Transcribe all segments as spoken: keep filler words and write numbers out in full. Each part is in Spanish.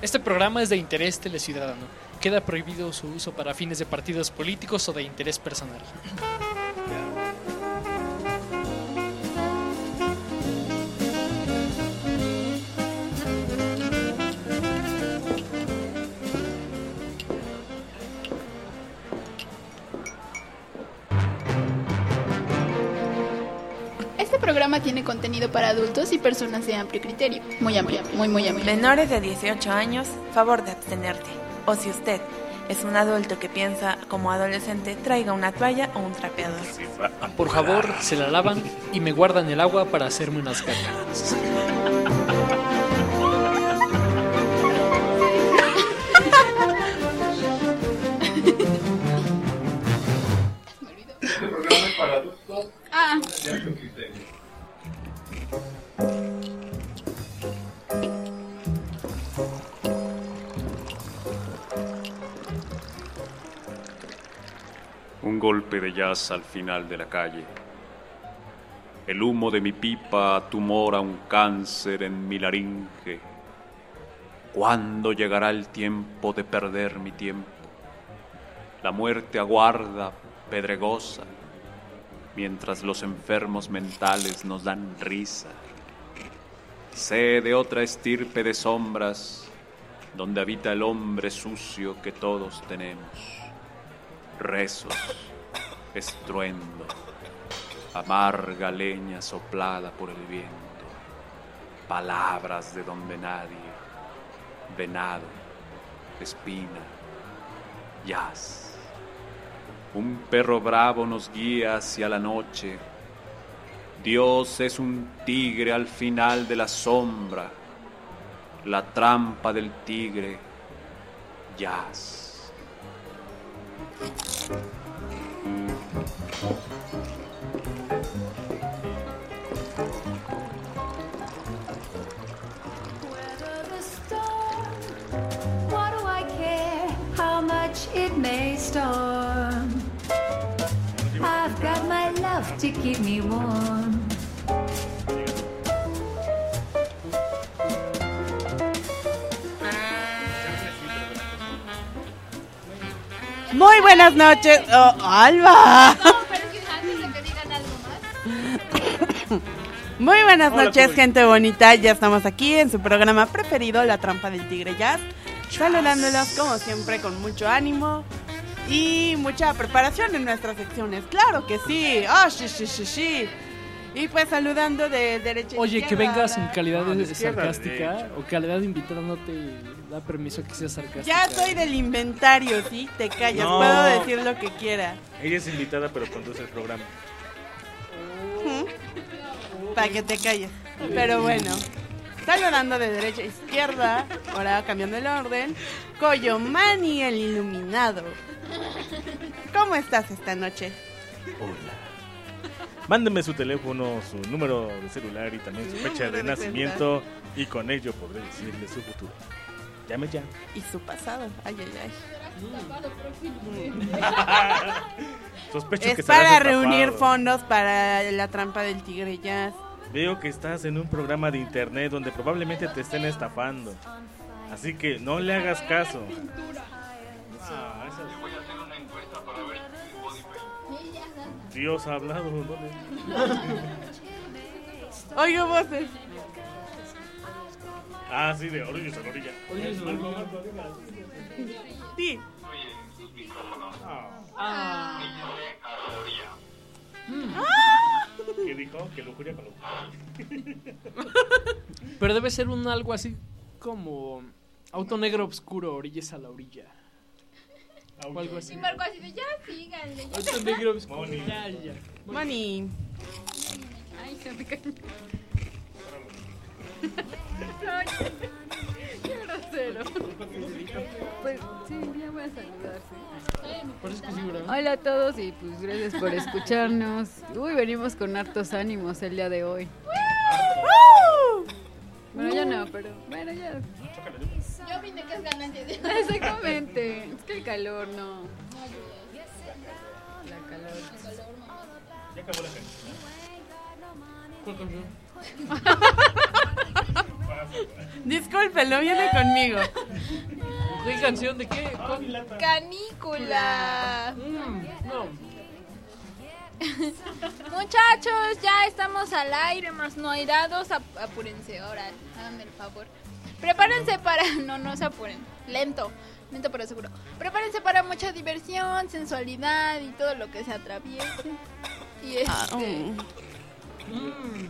Este programa es de interés teleciudadano. Queda prohibido su uso para fines de partidos políticos o de interés personal. Este programa tiene contenido para adultos y personas de amplio criterio. Muy amplio, muy, muy amplio. Menores de dieciocho años, favor de abstenerte. O si usted es un adulto que piensa como adolescente, traiga una toalla o un trapeador. Por favor, se la lavan y me guardan el agua para hacerme unas cacas. Este programa es para adultos Ah. de amplio criterio. Un golpe de jazz al final de la calle. El humo de mi pipa tumora un cáncer en mi laringe. ¿Cuándo llegará el tiempo de perder mi tiempo? La muerte aguarda, pedregosa, mientras los enfermos mentales nos dan risa. Sé de otra estirpe de sombras, donde habita el hombre sucio que todos tenemos. Rezos, estruendo, amarga leña soplada por el viento, palabras de donde nadie, venado, espina, jazz. Un perro bravo nos guía hacia la noche. Dios es un tigre al final de la sombra, la trampa del tigre, jazz. Weather the storm, what do I care how much it may storm? I've got my love to keep me warm. Muy buenas noches. Oh, Alba. No, pero es que antes de que digan algo más. Muy buenas Hola, noches, joven. gente bonita. Ya estamos aquí en su programa preferido, La Trampa del Tigre Jazz. Saludándolos como siempre con mucho ánimo y mucha preparación en nuestras secciones. Claro que sí. Ah, sí, sí, sí, sí. Y pues saludando de derecha a Oye, izquierda. que vengas en calidad No, de de izquierda a sarcástica derecha. o calidad de invitada no te da permiso que seas sarcástica. Ya soy del inventario, ¿sí? Te callas. No. Puedo decir lo que quiera. Ella es invitada, pero conduce el programa. Para que te calles. Pero bueno, saludando de derecha a izquierda, ahora cambiando el orden, Coyomani el iluminado. ¿Cómo estás esta noche? Hola. Mándeme su teléfono, su número de celular y también su Su fecha número de de nacimiento y con ello podré decirle su futuro. Llame ya. Y su pasado. Ay, ay, ay. Sospecho Es que serás para estafado. reunir fondos para la trampa del tigre jazz. Veo que estás en un programa de internet donde probablemente te estén estafando. Así que no le hagas caso. Ah, esa- Dios ha hablado. ¿Dónde? Oigo voces. Ah, sí, de orillas a orilla. Sí. Ah. ¿Qué dijo? Que lujuria con lujuria. Pero debe ser un algo así como auto negro oscuro, orillas a la orilla. O algo así. Y Marco así de ya, síganle. ya. Auto negro oscuro. Moni. Ya, ya. Moni. Ay, se me cayó. Ay, qué grosero. Pues sí, ya voy a saludar, sí. Por eso es que sí, ¿verdad? Hola a todos y pues gracias por escucharnos. Uy, venimos con hartos ánimos el día de hoy. Bueno, ya no, pero bueno, ya. Yo vine que es ganancia de... Exactamente. Es que el calor no. La calor. Ya acabó la canción. ¿Cuál canción? Para Discúlpenlo, viene conmigo. ¿Qué canción de qué? ¿Cuál? Canícula. Mm, no. Muchachos, ya estamos al aire, más no airados. Ap- apúrense ahora, háganme el favor. Prepárense para... No, no se apuren. Lento, lento pero seguro. Prepárense para mucha diversión, sensualidad y todo lo que se atraviese. Y este... Ah, oh. Mm.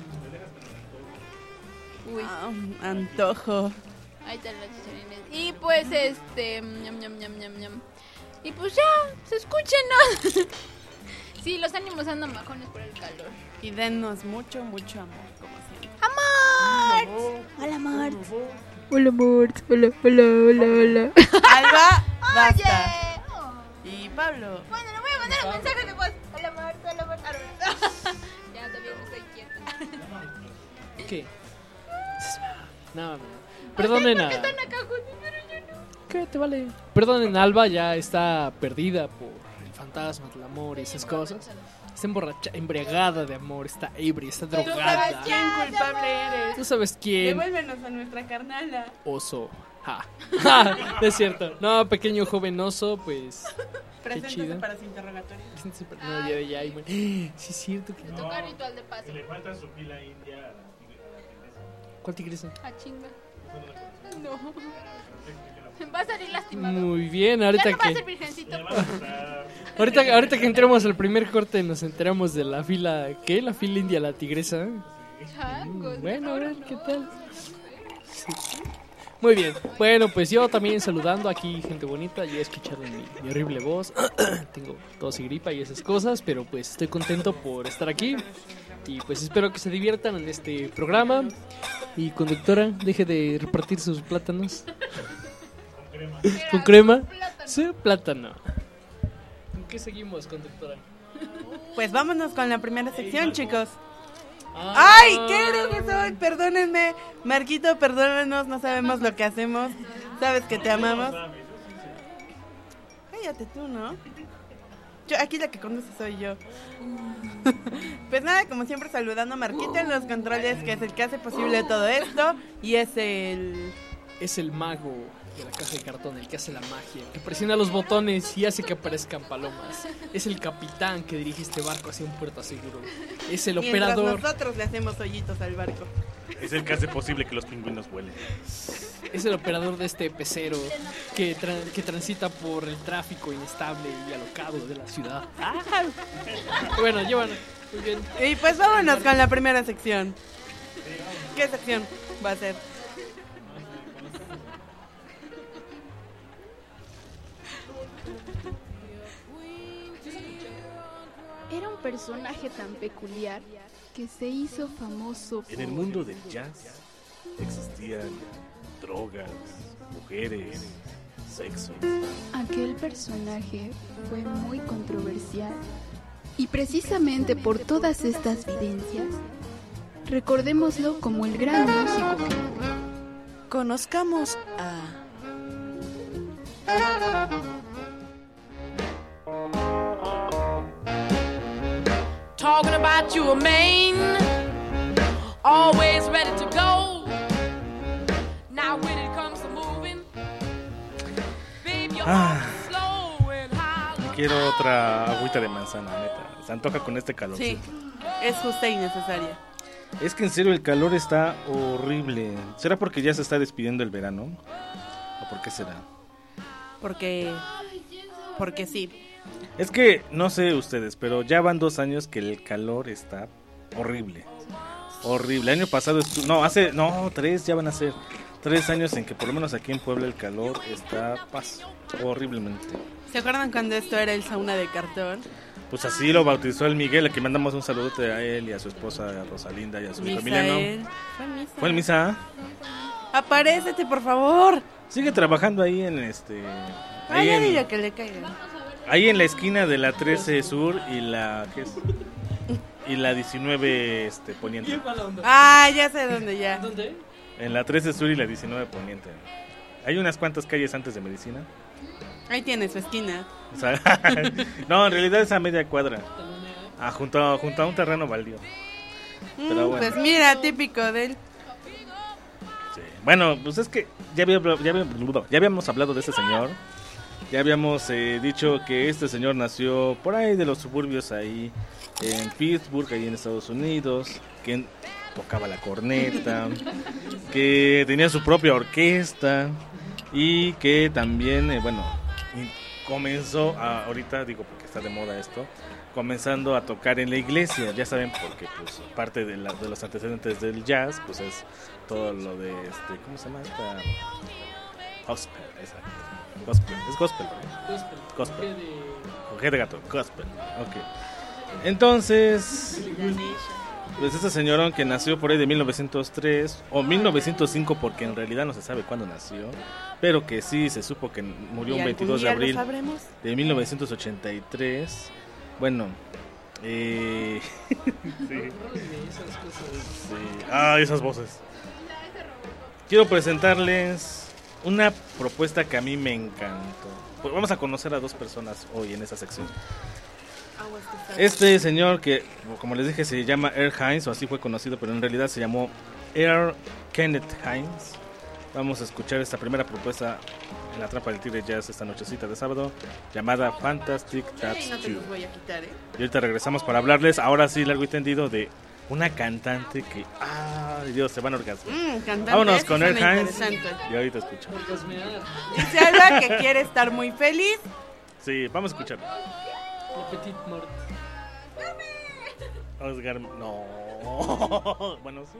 Uy, Ah, antojo. ahí están las chicharines. Y pues este... ñam, ñam, ñam, ñam, ñam. Y pues ya, se escúchenos. Sí, los ánimos andan bajones por el calor. Y denos mucho, mucho amor, como siempre. ¡Amor! Hola, amor. Hola, amor. Hola, hola, hola, hola. Alba, basta. Oye. Oh. Y Pablo. Bueno, le voy a mandar un mensaje de voz. Hola, amor. Hola, amor. Ah, no. Ya, todavía no estoy quieta. ¿Qué? No, no. Perdonen a... Están acá juntos, pero yo no. ¿Qué te vale? Perdonen, Alba ya está perdida por el fantasma del amor y esas cosas. Está emborracha, embriagada de amor, está ebria, está ¿Tú sabes drogada. quién culpable eres? ¿Tú sabes quién? Devuélvenos a nuestra carnala. Oso. Ja. Ja, es cierto. No, pequeño joven oso, pues... Preséntese chido. para su interrogatorio. No, ya, ya, ya. Sí, es cierto que... Me toca ritual de paso. Le falta su pila india a la tigre- a la tigresa. ¿Cuál tigresa? Ah, chinga. No. Va a salir lastimado. Muy bien, Ya ahorita no va a que... ser virgencito. Ahorita, ahorita que entremos al primer corte nos enteramos de la fila... ¿Qué? La fila india, la tigresa. Changos. Bueno, a ver, ¿qué tal? Sí. Muy bien, bueno, pues yo también saludando aquí, gente bonita, ya escucharon mi, mi horrible voz. Tengo tos y gripa y esas cosas, pero pues estoy contento por estar aquí. Y pues espero que se diviertan en este programa. Y conductora, deje de repartir sus plátanos. ¿Con crema? Sí, plátano. ¿En qué seguimos, conductora? Pues vámonos con la primera sección, chicos. Ah. ¡Ay, qué brujo soy! Perdónenme. Marquito, perdónanos, no sabemos lo que hacemos. Sabes que te amamos. Cállate tú, ¿no? Yo, aquí la que conduce soy yo. Pues nada, como siempre saludando a Marquito en los controles, que es el que hace posible todo esto. Y es el... Es el mago de la caja de cartón, el que hace la magia, que presiona los botones y hace que aparezcan palomas. Es el capitán que dirige este barco hacia un puerto seguro. Es el Mientras operador. nosotros le hacemos hoyitos al barco. Es el que hace posible que los pingüinos vuelen. Es el operador de este pecero que, tra- que transita por el tráfico inestable y alocado de la ciudad. Ah. Bueno, llevan muy bien. Y pues vámonos con la primera sección. ¿Qué sección va a ser? Era un personaje tan peculiar que se hizo famoso por... En el mundo del jazz existían drogas, mujeres, sexo. Aquel personaje fue muy controversial. Y precisamente por todas estas vivencias, recordémoslo como el gran músico que fue. Conozcamos a... Talking about you, a man, always ready to go. Now when it comes to moving, babe, your Ah. heart is slow and high. Quiero otra agüita de manzana, neta. Se antoja con este calor. Sí, es justa y necesaria. Es que en serio el calor está horrible. ¿Será porque ya se está despidiendo el verano? ¿O por qué será? Porque... Porque sí. Es que, no sé ustedes, pero ya van dos años que el calor está horrible. Horrible. El año pasado, estu- no, hace, no, tres, ya van a ser tres años en que por lo menos aquí en Puebla el calor está pas, horriblemente. ¿Se acuerdan cuando esto era el sauna de cartón? Pues así lo bautizó el Miguel, a quien mandamos un saludote a él y a su esposa a Rosalinda y a su hijo Emiliano. Misael. Fue misa. ¿Fue el misa? Aparécete, por favor. Sigue trabajando ahí en este... Ay, Ahí ya en, dile que le caiga. ahí en la esquina de la trece Sur y la... ¿qué es? Y la diecinueve este, Poniente. Ah, ya sé dónde ya. ¿Dónde? En la trece Sur y la diecinueve Poniente. Hay unas cuantas calles antes de Medicina. Ahí tiene su esquina. O sea, no, en realidad es a media cuadra. Ah, junto a, junto a un terreno baldío. Pero Mm, bueno. Pues mira, típico de él. Sí. Bueno, pues es que ya, había, ya, había- ya habíamos hablado de este señor. Ya habíamos eh, dicho que este señor nació por ahí de los suburbios ahí en Pittsburgh, ahí en Estados Unidos, que tocaba la corneta, que tenía su propia orquesta y que también, eh, bueno, y comenzó a, ahorita digo porque está de moda esto, comenzando a tocar en la iglesia, ya saben, porque pues parte de, la, de los antecedentes del jazz, pues es todo lo de, este, ¿cómo se llama esta? Gospel, exacto. Gospel, es gospel, ¿no? Gospel. Gospel. G de- Con G de gato, gospel, ok. Entonces, pues este señorón que nació por ahí de mil novecientos tres o mil novecientos cinco, porque en realidad no se sabe cuándo nació, pero que sí se supo que murió ¿Y un algún veintidós de día lo abril sabremos? de mil novecientos ochenta y tres. Bueno, eh... sí. Esas cosas. Sí. Ah, esas voces. Quiero presentarles una propuesta que a mí me encantó. Pues vamos a conocer a dos personas hoy en esta sección. Este señor que, como les dije, se llama Earl Hines, o así fue conocido, pero en realidad se llamó Earl Kenneth Hines. Vamos a escuchar esta primera propuesta en la Trampa del Tigre Jazz esta nochecita de sábado, llamada Fantastic That's Ay, no te You. los voy a quitar, ¿eh? Y ahorita regresamos para hablarles, ahora sí, largo y tendido, de una cantante que, ay Dios, se van a orgasmar. Mm, cantante, Vámonos eso con suena Earl Hines interesante. y ahorita escuchamos. Orgasmear. Dice Alba que quiere estar muy feliz. Sí, vamos a escuchar. Le Petit Mort. Oscar, no. Bueno, sí.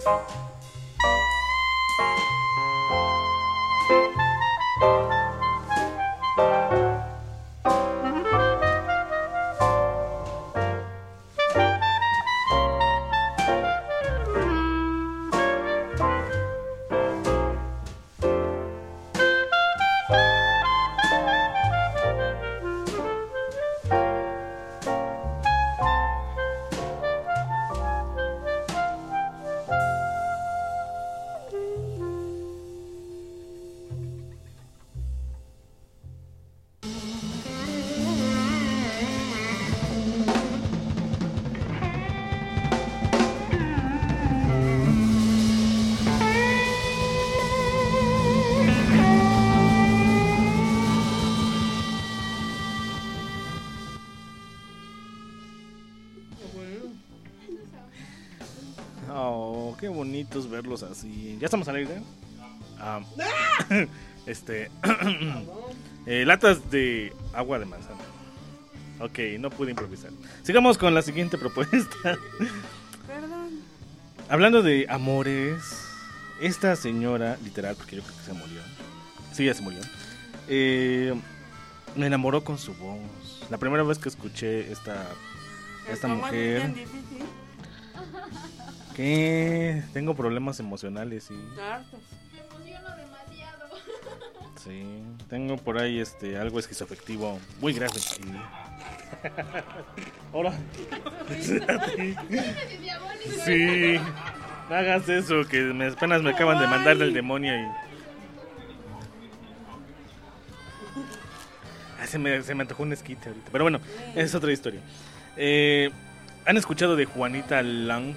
Oh, qué bonitos verlos así. ¿Ya estamos al aire? Ah, este. eh, latas de agua de manzana. Ok, no pude improvisar. Sigamos con la siguiente propuesta. Perdón. Hablando de amores, esta señora, literal, porque yo creo que se murió. Sí, ya se murió. Eh, me enamoró con su voz. La primera vez que escuché esta, esta mujer. ¿Qué? Tengo problemas emocionales y. Me emociono demasiado. Sí, tengo por ahí este algo esquizoafectivo muy grave. Y... Ahora. Sí. No hagas eso, que me, apenas me acaban de mandar del demonio y. Ay, se me, se me antojó un esquite ahorita. Pero bueno, es otra historia. Eh, ¿Han escuchado de Juanita Lang?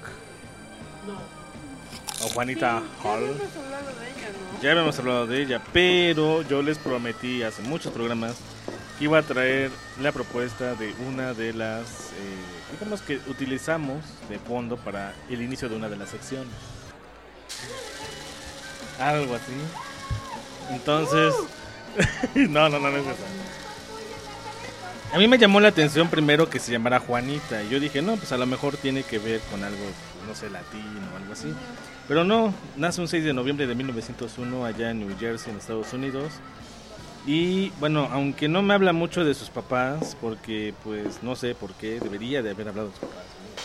O Juanita Sí, Hall. ya habíamos hablado de ella, ¿no? Ya habíamos hablado de ella, pero yo les prometí hace muchos programas que iba a traer la propuesta de una de las, eh, digamos que utilizamos de fondo para el inicio de una de las secciones. Algo así. Entonces, no, no, no, no es eso. A mí me llamó la atención primero que se llamara Juanita. Y yo dije, no, pues a lo mejor tiene que ver con algo, no sé, latino o algo así. Pero no, nace un seis de noviembre de mil novecientos uno allá en New Jersey, en Estados Unidos. Y bueno, aunque no me habla mucho de sus papás, porque pues no sé por qué, debería de haber hablado de sus papás.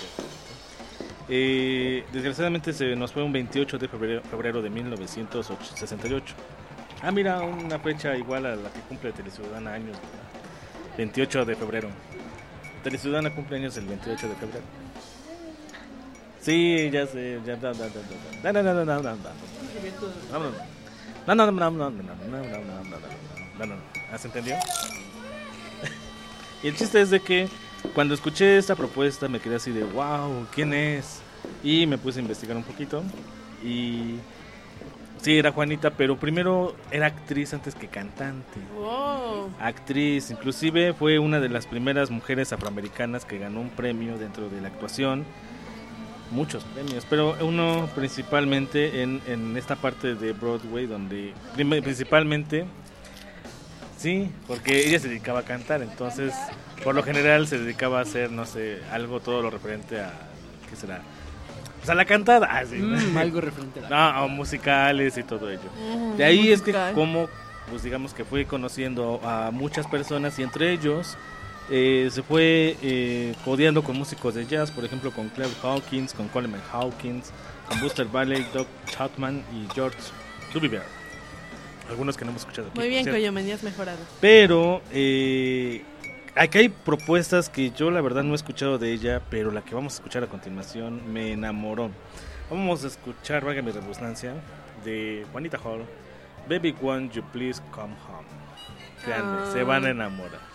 Eh, desgraciadamente se nos fue un veintiocho de febrero, febrero de mil novecientos sesenta y ocho. Ah, mira, una fecha igual a la que cumple Teleciudadana años. veintiocho de febrero. Teleciudadana cumple años el veintiocho de febrero. Sí, ya sé, ya da, da, da, da, da, da, da, da, da, da. No, no, no, no, no, no, no, no, no, no, no, no, no, ¿se entendió? Y el chiste es de que cuando escuché esta propuesta me quedé así de wow, ¿quién es? Y me puse a investigar un poquito y sí, era Juanita, pero primero era actriz antes que cantante. Wow. Actriz, inclusive fue una de las primeras mujeres afroamericanas que ganó un premio dentro de la actuación. Muchos premios, pero uno principalmente en, en esta parte de Broadway, donde principalmente, sí, porque ella se dedicaba a cantar, entonces por lo general se dedicaba a hacer, no sé, algo todo lo referente a, ¿qué será? Pues a la cantada, ah, sí. Mm, algo referente a la no, cantada. a musicales y todo ello. Mm, De ahí es que musical. como, pues digamos que fue conociendo a muchas personas y entre ellos eh, se fue eh, codeando con músicos de jazz, por ejemplo con Claire Hawkins, con Coleman Hawkins, con Buster Valley, Doc Chapman y George Duvivier. Algunos que no hemos escuchado aquí. Muy bien, ¿cierto? Coyo, me has mejorado. Pero eh, aquí hay propuestas que yo la verdad no he escuchado de ella, pero la que vamos a escuchar a continuación me enamoró. Vamos a escuchar, valga mi redundancia, de Juanita Hall, Baby Won't You Please Come Home. Créanme, Ah. se van a enamorar.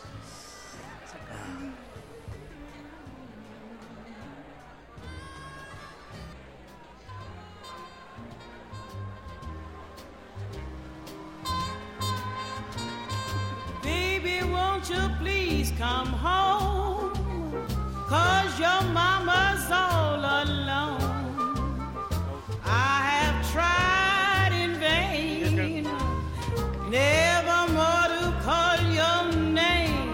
Baby, won't you please come home? 'Cause your mama's all alone. I have tried in vain, never more to call your name.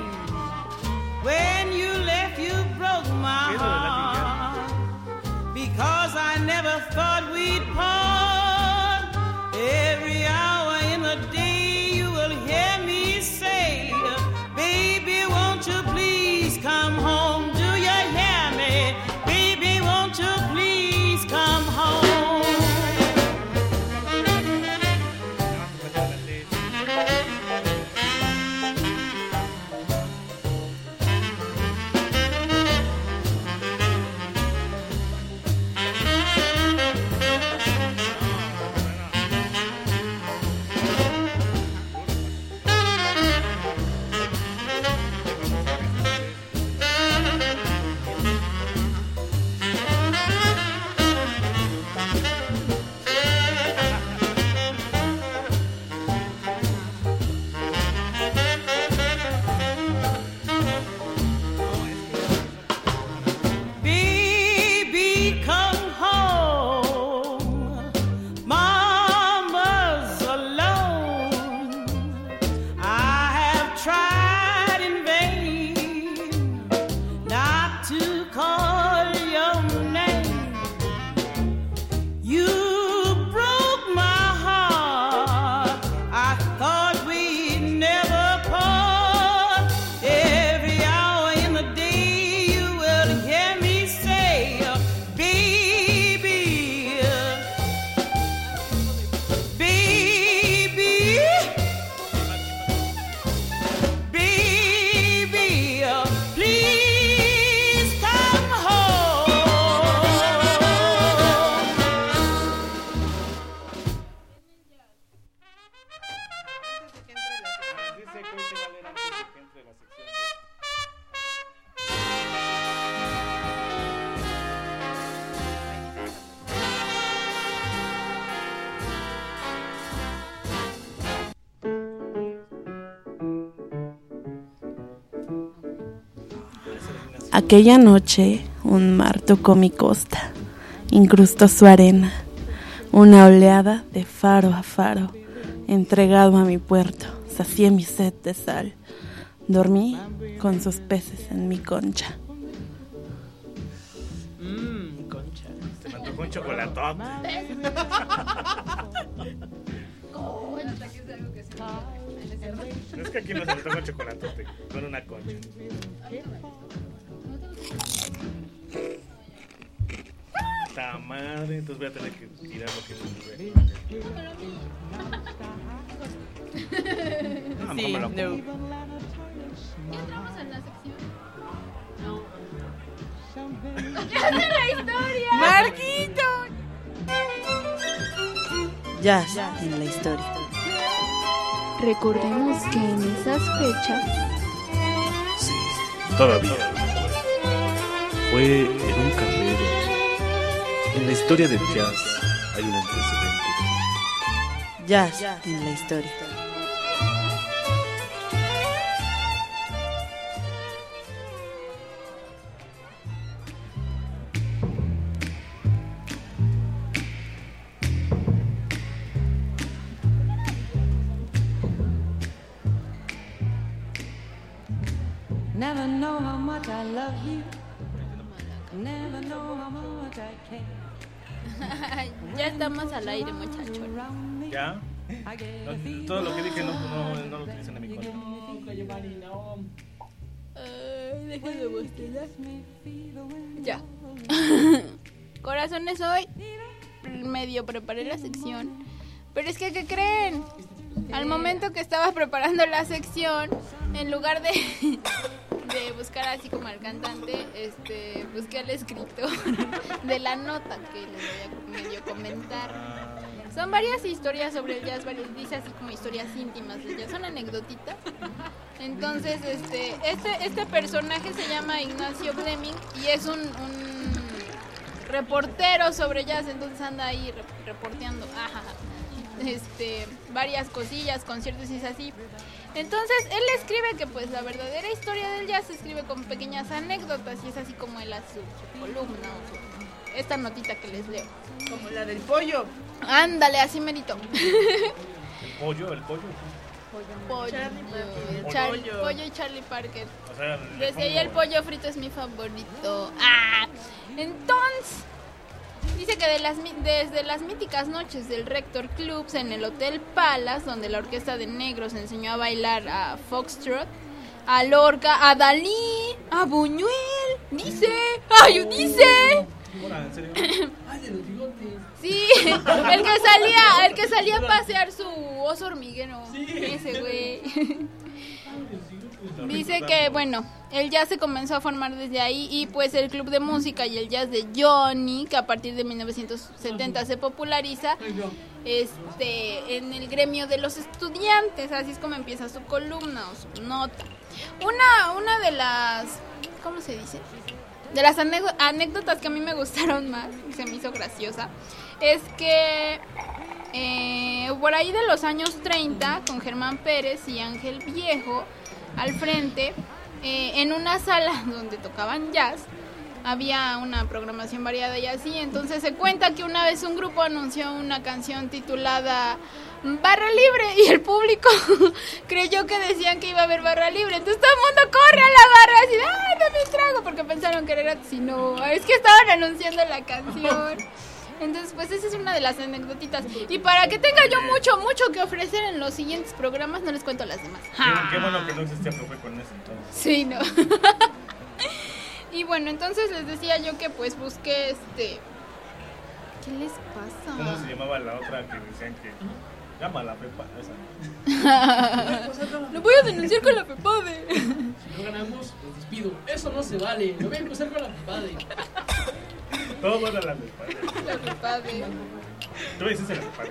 When you left, you broke my heart, because I never never thought we'd part. Every hour in the day you will hear me say, baby, won't you please come home? Do you hear me? Baby, won't you please come home? Baby, come home. Mama's alone. I have tried in vain not to call your name. You broke my heart. I thought we'd never part. Every hour in the day you will hear me say, baby, baby, baby, please come home. Aquella noche un mar tocó mi costa, incrustó su arena, una oleada de faro a faro, entregado a mi puerto, sacié mi sed de sal, dormí con sus peces en mi concha. Mmm, concha. Se me antojó un chocolatote. Es que aquí no se me antoja un chocolatote con una concha. ¡Ta madre! Entonces voy a tener que tirar lo que tuve. No, Sí, me lo no. ¿Ya entramos en la sección? No. ¡Ya sé la historia! ¡Marquito! Jazz en la historia. Recordemos que en esas fechas Sí, todavía. Fue en un carrero. En la historia del jazz hay un antecedente. Jazz en la historia. Never know how much I love you. Never know how much I care. Ya estamos al aire, muchachos. ¿Ya? No, todo lo que dije no, no, no lo utilicen en mi contra. Ay, deja de bostezar. Ya. Corazones, hoy medio preparé la sección. Pero es que, ¿qué creen? Al momento que estaba preparando la sección, en lugar de, de buscar así como al cantante, este, busqué al escritor de la nota que les voy a medio comentar. Son varias historias sobre el jazz, varias, dice así como historias íntimas del jazz, son anecdotitas. Entonces, este, este, este personaje se llama Ignacio Fleming y es un, un reportero sobre jazz, entonces anda ahí re- reporteando, ajá, este, varias cosillas, conciertos y es así. Entonces, él escribe que pues la verdadera historia del jazz se escribe con pequeñas anécdotas y es así como él hace su, su columna o su, esta notita que les leo. Como la del pollo. Ándale, así merito. ¿El pollo? ¿El pollo? Pollo, Charlie Parker. Char- Pollo. pollo y Charlie Parker. O sea, le Desde ahí pongo- el pollo frito es mi favorito. Ah, entonces Dice que de las, desde las míticas noches del Rector Clubs en el Hotel Palace, donde la orquesta de negros enseñó a bailar a Foxtrot, a Lorca, a Dalí, a Buñuel, dice, ay, dice. Ay, de los bigotes. Sí, el que salía, el que salía a pasear su oso hormiguero, ese güey. Dice que, bueno, el jazz se comenzó a formar desde ahí y pues el club de música y el jazz de Johnny, que a partir de mil novecientos setenta se populariza este en el gremio de los estudiantes, así es como empieza su columna o su nota. Una, una de las, ¿cómo se dice? De las anécdotas que a mí me gustaron más y se me hizo graciosa, es que eh, por ahí de los años treinta, con Germán Pérez y Ángel Viejo al frente, eh, en una sala donde tocaban jazz, había una programación variada y así, entonces se cuenta que una vez un grupo anunció una canción titulada Barra Libre y el público creyó que decían que iba a haber barra libre, entonces todo el mundo corre a la barra así, ¡ay, dame un trago! Porque pensaron que era si no, es que estaban anunciando la canción. Entonces, pues esa es una de las anecdotitas. Y para que tenga yo mucho, mucho que ofrecer en los siguientes programas, no les cuento las demás. Qué, qué bueno que no existía profe con eso entonces. Sí, no. Y bueno, entonces les decía yo que pues busqué este... ¿Qué les pasa? ¿Cómo se llamaba la otra que decían que... Llama a la Pepa, esa. Lo voy a denunciar con la Pepade. Si no ganamos, los despido. Eso no se vale. Lo voy a acusar con la Pepade. Todos van a la Pepade. La Pepade. Tú dices la Pepade.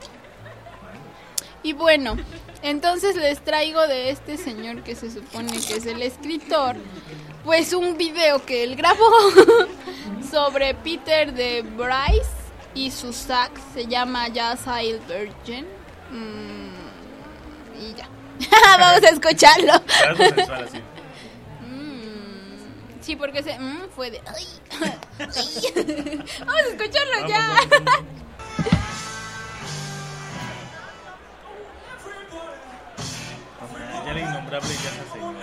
Y bueno, entonces les traigo de este señor que se supone que es el escritor, pues un video que él grabó sobre Peter de Bryce y su sax, se llama Jazz Isle Virgin. Mm, y ya. Vamos a escucharlo. mm, sí, porque ese mm, fue de... Ay, ay. Vamos a escucharlo vamos, ya. Vamos, vamos. Ya la innombrable ya se señor.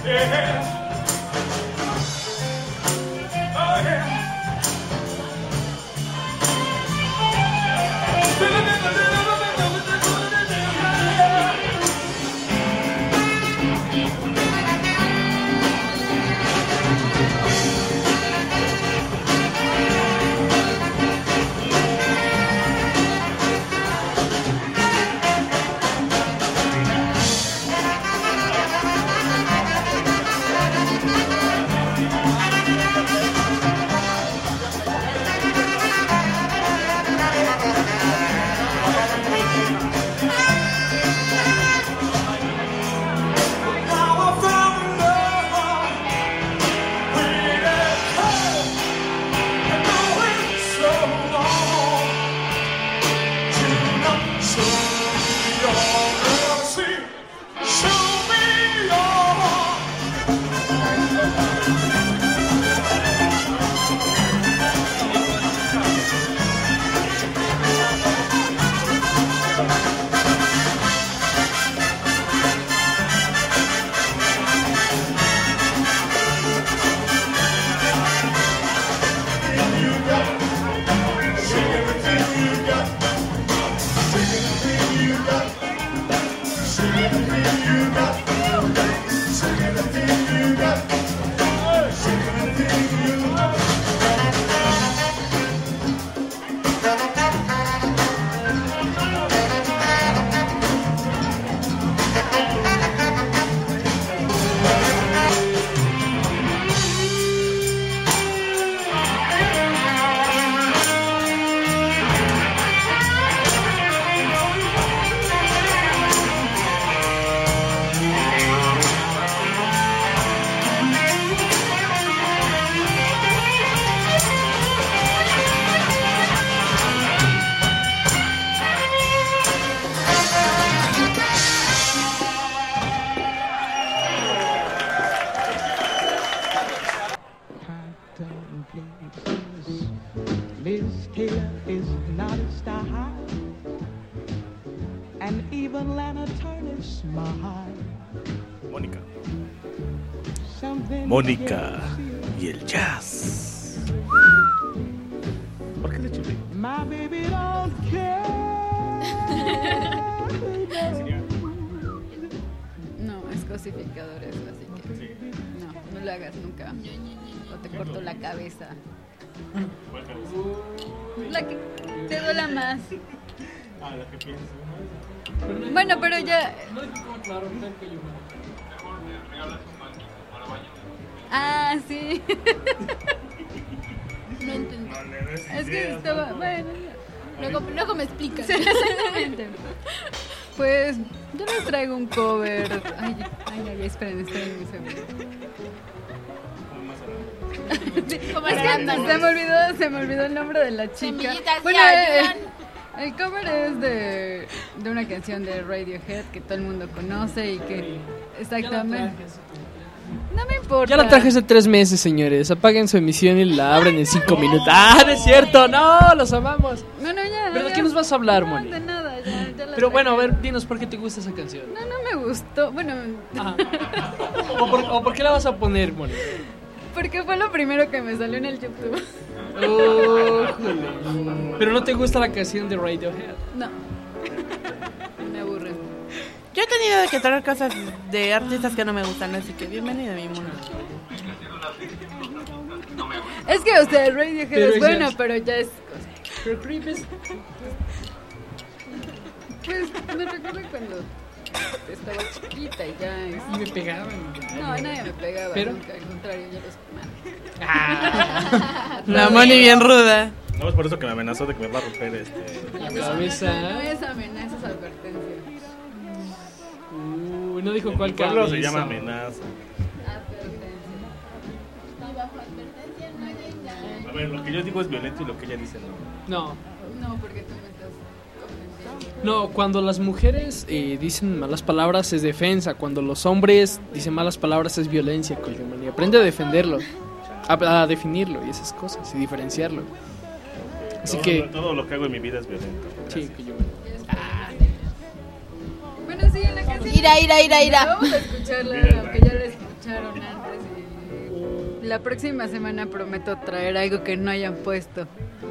Liz Taylor is not a star, and even Lana Turner's smile. Mónica. Something Mónica y el jazz. ¿Por qué le chupé? My baby don't care. No, es cosificador eso, así que no, no lo hagas nunca. O te corto la cabeza. La que te duela más. Ah, la que piensas. Bueno, pero ya. Ah, sí. No entendí. Es que estaba. Bueno, luego, luego me explicas. Sí, exactamente. Pues yo les traigo un cover. Ay, ay, ay, esperen, esperen un segundo. Sí, Como es que arándanos. se me olvidó, se me olvidó el nombre de la chica. Semillitas Bueno, que eh, ayudan. el cover es de, de una canción de Radiohead que todo el mundo conoce y que exactamente. No me importa. Ya la traje hace tres meses, señores. Apaguen su emisión y la abren en cinco minutos. ¡Ah, no es cierto! ¡No! ¡Los amamos! No, no, ya. ¿Pero de ya. qué nos vas a hablar, No, Moni? de nada, ya, ya la Pero bueno, a traje. ver, dinos por qué te gusta esa canción. No, no me gustó. Bueno, ¿O por, o por qué la vas a poner, Moni? porque fue lo primero que me salió en el YouTube. Oh, joder. Pero no te gusta la canción de Radiohead. No. Me aburre. Yo he tenido que traer cosas de artistas que no me gustan, así que bienvenido a mi mundo. Es que, o sea, Radiohead Pero es ya bueno, es- pero ya es. Pero Creep es... Pues me recuerda cuando estaba chiquita y ya es. Y me pegaban. No, nadie me pegaba, Pero- nunca, al contrario, yo los Ah. La Moni bien ruda. No, es por eso que me amenazó de que me va a romper este. La No, cabeza. no es amenaza, es advertencia. Uh, no dijo cuál Pablo cabeza. se llama amenaza. Y bajo advertencia no hay ya. A ver, lo que yo digo es violento y lo que ella dice no. No. No, porque tú me estás ofendiendo. No, cuando las mujeres eh, dicen malas palabras es defensa. Cuando los hombres dicen malas palabras es violencia, coño, man. Y aprende a defenderlo. A, a definirlo y esas cosas. Y diferenciarlo. Así todo, que... todo lo que hago en mi vida es violento. Sí, coño, Bueno, sí, en la canción. Ira, ira, ira, ira. Vamos a escucharla, aunque ya la escucharon. y la próxima semana prometo traer algo que no hayan puesto.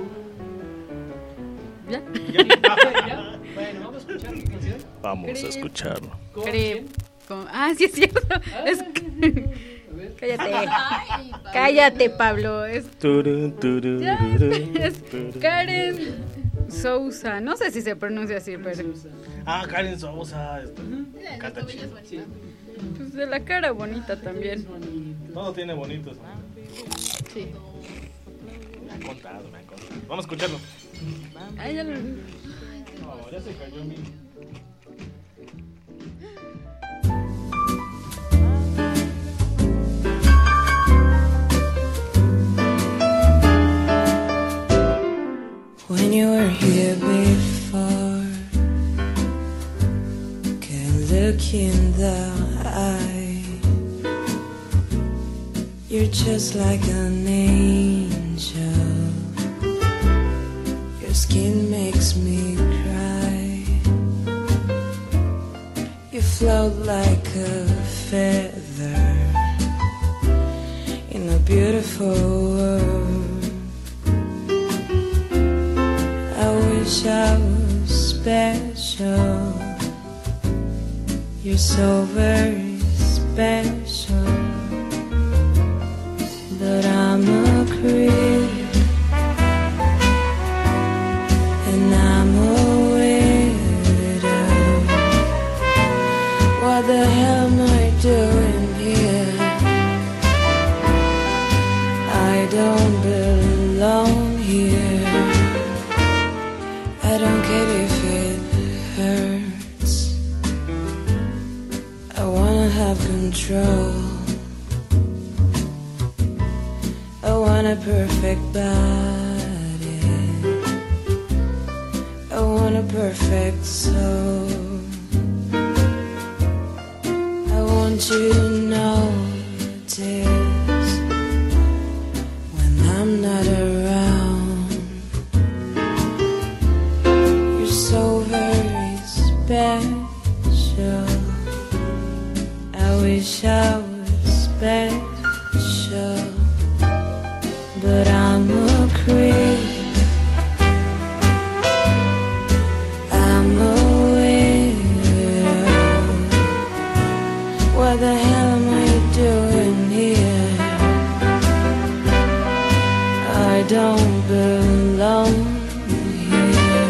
¿Ya? ¿Ya? Bueno, vamos a escuchar qué canción. Vamos Creep. a escucharlo. Creep. Con- Ah, sí es cierto. Es que- Cállate. Cállate, Pablo. Es, Turun, turun, Ya, turun, es turun. Karen Sousa. No sé si se pronuncia así, pero Ah, Karen Sousa. este, Canta chido. pues de la cara bonita también. Todo tiene bonitos. Sí. Me han contado, me han contado. Vamos a escucharlo. Ay, ya lo- No, ya se cayó mi. When you were here before, can look in the eye. You're just like an angel. Your skin makes me cry. You float like a feather in a beautiful world. I wish I was special. You're so very special. But I'm a creep, and I'm a widow. What the hell am I doing here? I don't belong here. I don't care if it hurts. I wanna have control. I want a perfect body. I want a perfect soul. I want you to notice when I'm not around. You're so very special. I wish I was special. But I'm a creep. I'm a widow. What the hell am I doing here? I don't belong here.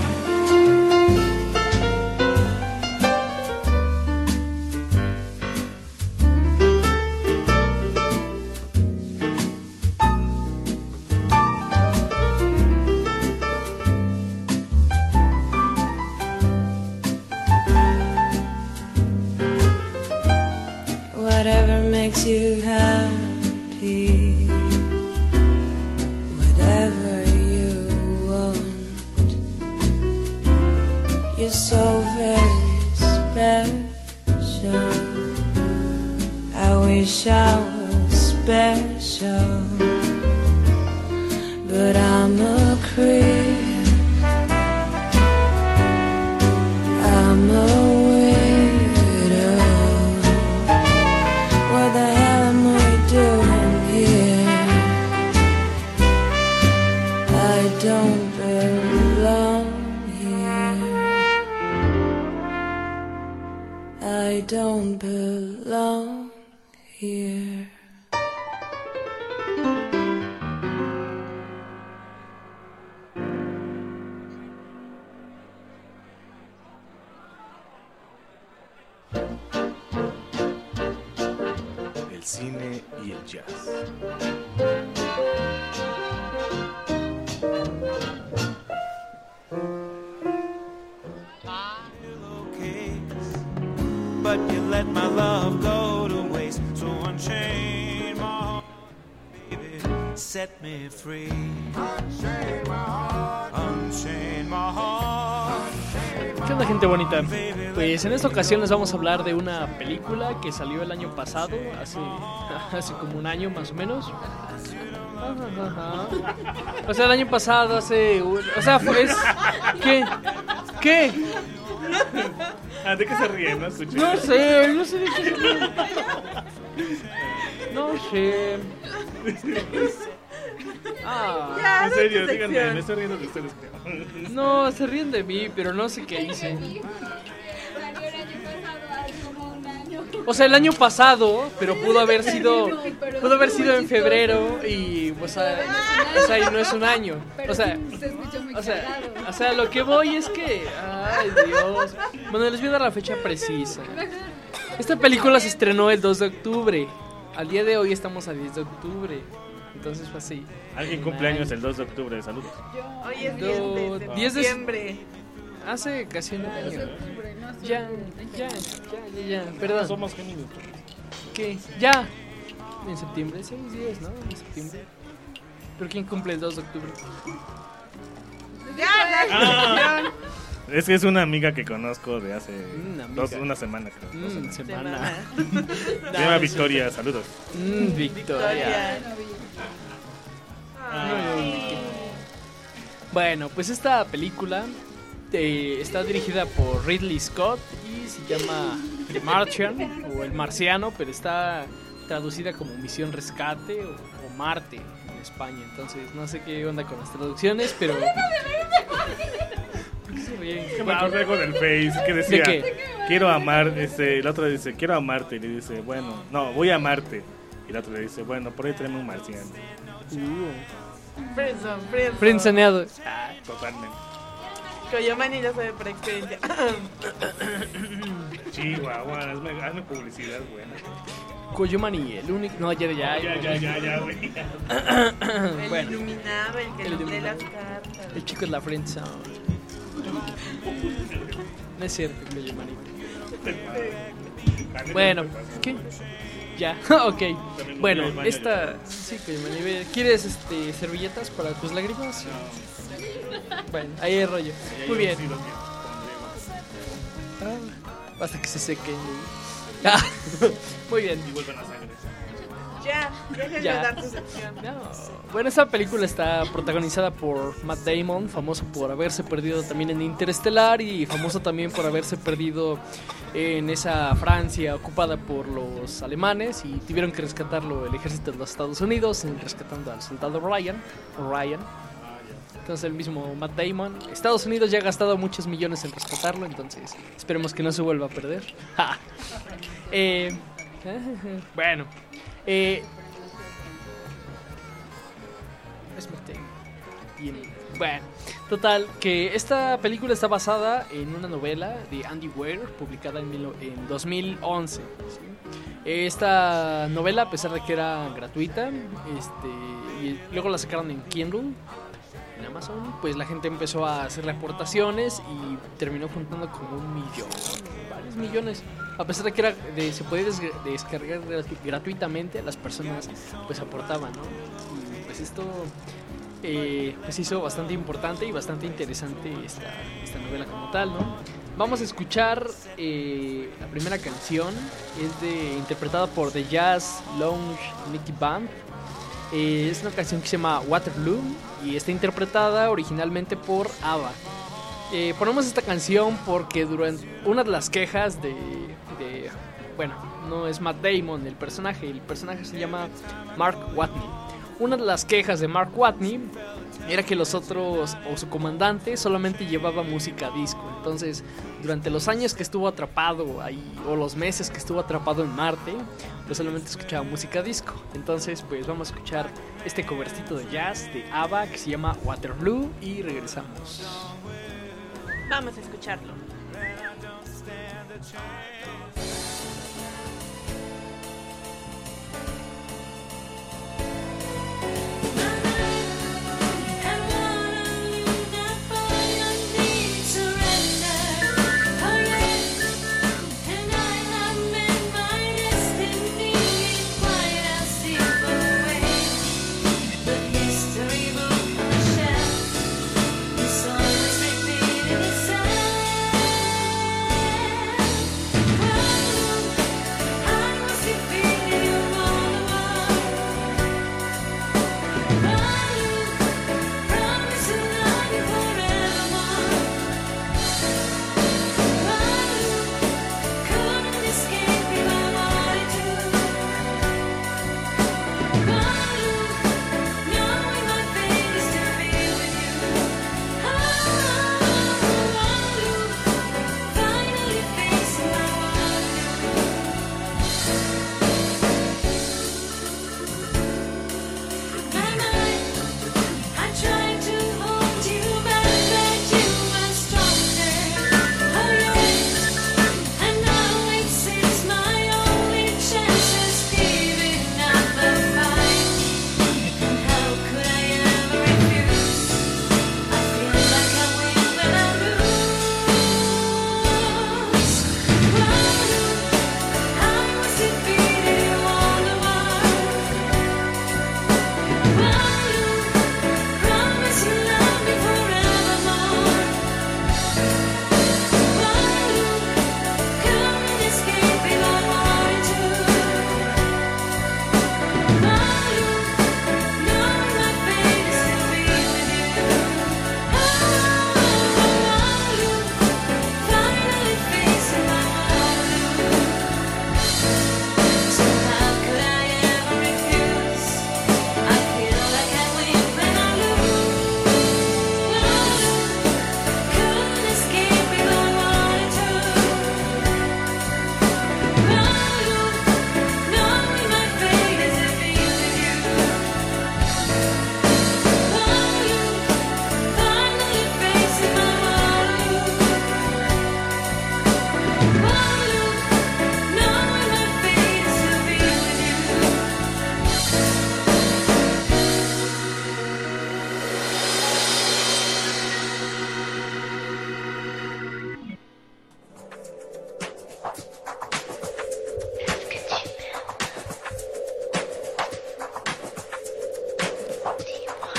Whatever makes you happy, whatever you want. You're so very special. I wish I was special, but I'm a creep. I'm a widow. What the hell am I doing here? I don't belong here. I don't belong here. El cine y el jazz. But you let my love go to waste. So unchain my heart, baby, set me free. Unchain my heart, unchain my heart. ¿Qué onda, gente bonita? Pues en esta ocasión les vamos a hablar de una película que salió el año pasado, hace, hace como un año más o menos. O sea, el año pasado, hace... O sea, fue... Es, ¿Qué? ¿Qué? Ah, ¿de qué se ríen? No escuché. No sé, no sé de qué se ríen. No sé. Ah, Ya, en de serio, tu díganme, sección. me estoy riendo de ustedes, creo. no, se ríen de mí, pero no sé qué hice. O sea, el año pasado, pero pudo haber sido pudo haber sido en febrero y o sea, o sea, y no es un año. O sea, o sea, o sea, lo que voy es que ay, Dios. Bueno, les voy a dar la fecha precisa. Esta película se estrenó el dos de octubre. Al día de hoy estamos a diez de octubre. Entonces fue así. Alguien cumple años el dos de octubre, saludos. Hoy es Do- diez de diez de- septiembre. Hace casi un año. Ya, ya, ya, ya, ya. Perdón. Somos gemidos. ¿Qué? Ya. En septiembre, seis días, ¿no? En septiembre. ¿Pero quién cumple el dos de octubre? Ya, la Ah. sección. Es que es una amiga que conozco de hace Una amiga. dos, una semana, creo. dos Mm, semanas. semana. Se llama Victoria, saludos. Mm, Victoria. Ay. Bueno, pues esta película eh, está dirigida por Ridley Scott y se llama The Martian o El Marciano, pero está traducida como Misión Rescate o, o Marte en España. Entonces no sé qué onda con las traducciones, pero... ¿Por qué se ríen? Que me acordé con el Face que decía, ¿De qué? quiero amar, este, el otro dice, quiero amarte, y le dice, bueno, no, voy a amarte. Y el otro le dice, bueno, por ahí tráeme un marciano. Uh, Friendzone, friendzone. Friendzoneado. Ah, totalmente. Coyomani ya sabe por experiencia. Chihuahua, hazme, hazme publicidad buena. Koyumani, el único... No, ya, ya, Ya, ya, ya, ya, güey. El Bueno, iluminado, el que El nos lee iluminado. las cartas. el chico es la friendzone. No es cierto, Koyumani. Bueno, ¿qué? Ya, ok. Bueno, esta... Sí, Koyumani. ve- ¿Quieres este, servilletas para tus lágrimas? Bueno, ahí hay rollo. Muy bien. Ah, hasta que se sequen. Ah, muy bien. Y vuelvan a sangre. Ya, déjenme Ya. dar tu sección. No. Bueno, esta película está protagonizada por Matt Damon, famoso por haberse perdido también en Interestelar y famoso también por haberse perdido en esa Francia ocupada por los alemanes y tuvieron que rescatarlo el ejército de los Estados Unidos, en- rescatando al soldado Ryan. Ryan. Entonces el mismo Matt Damon. Estados Unidos ya ha gastado muchos millones en rescatarlo, entonces esperemos que no se vuelva a perder. Ja. Eh, bueno. Eh, es Matt Damon. Bien. Bueno, total, que esta película está basada en una novela de Andy Weir, publicada en, mil- en dos mil once. ¿sí? Esta novela, a pesar de que era gratuita, este, y luego la sacaron en Kindle, en Amazon, pues la gente empezó a hacerle aportaciones y terminó juntando como un millón, varios millones. A pesar de que era de- se podía des- descargar gratu- gratuitamente, las personas pues aportaban, ¿no? Y pues esto eh, pues hizo bastante importante y bastante interesante esta, esta novela como tal, ¿no? Vamos a escuchar eh, la primera canción, es de interpretada por The Jazz Lounge Nicky Band. Eh, es una canción que se llama Waterloo y está interpretada originalmente por ABBA. Eh, ponemos esta canción porque durante una de las quejas de, de... Bueno, no es Matt Damon el personaje, el personaje se llama Mark Watney. Una de las quejas de Mark Watney era que los otros, o su comandante, solamente llevaba música disco. Entonces, durante los años que estuvo atrapado ahí, o los meses que estuvo atrapado en Marte, pues solamente escuchaba música disco. Entonces, pues vamos a escuchar este covercito de jazz de ABBA que se llama Waterloo y regresamos. Vamos a escucharlo. Sand.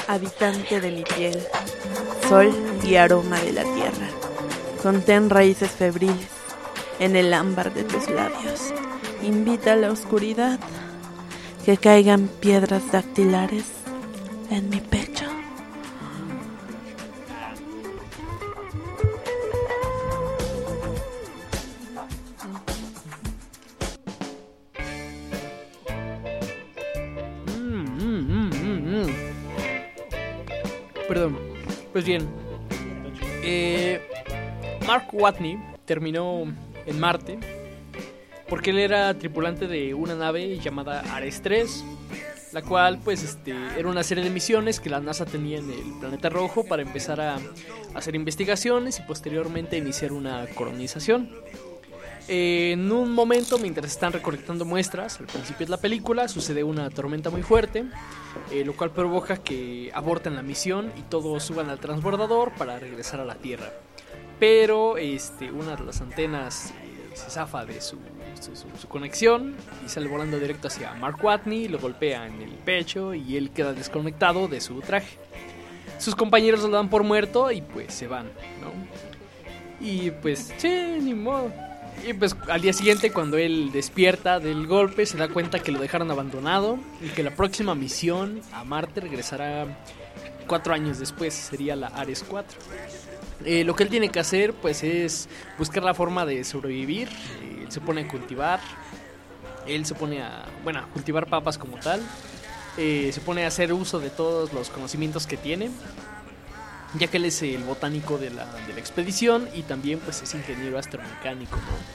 habitante de mi piel, sol y aroma de la tierra. Contén raíces febriles en el ámbar de tus labios. Invita a la oscuridad, que caigan piedras dactilares en mi pecho. Perdón. Pues bien, eh, Mark Watney terminó en Marte porque él era tripulante de una nave llamada Ares tres, la cual pues este era una serie de misiones que la NASA tenía en el planeta rojo para empezar a hacer investigaciones y posteriormente iniciar una colonización. Eh, en un momento, mientras están recolectando muestras, al principio de la película, sucede una tormenta muy fuerte, eh, lo cual provoca que aborten la misión y todos suban al transbordador para regresar a la Tierra. Pero este, una de las antenas eh, se zafa de su, su, su, su conexión y sale volando directo hacia Mark Watney, lo golpea en el pecho y él queda desconectado de su traje. Sus compañeros lo dan por muerto y pues se van, ¿no? Y pues, sí, ni modo. Y pues al día siguiente, cuando él despierta del golpe, se da cuenta que lo dejaron abandonado y que la próxima misión a Marte regresará cuatro años después, sería la Ares cuatro. Eh, lo que él tiene que hacer pues es buscar la forma de sobrevivir. Eh, él se pone a cultivar, él se pone a, bueno, a cultivar papas como tal. Eh, se pone a hacer uso de todos los conocimientos que tiene, ya que él es el botánico de la, de la expedición y también pues es ingeniero astromecánico,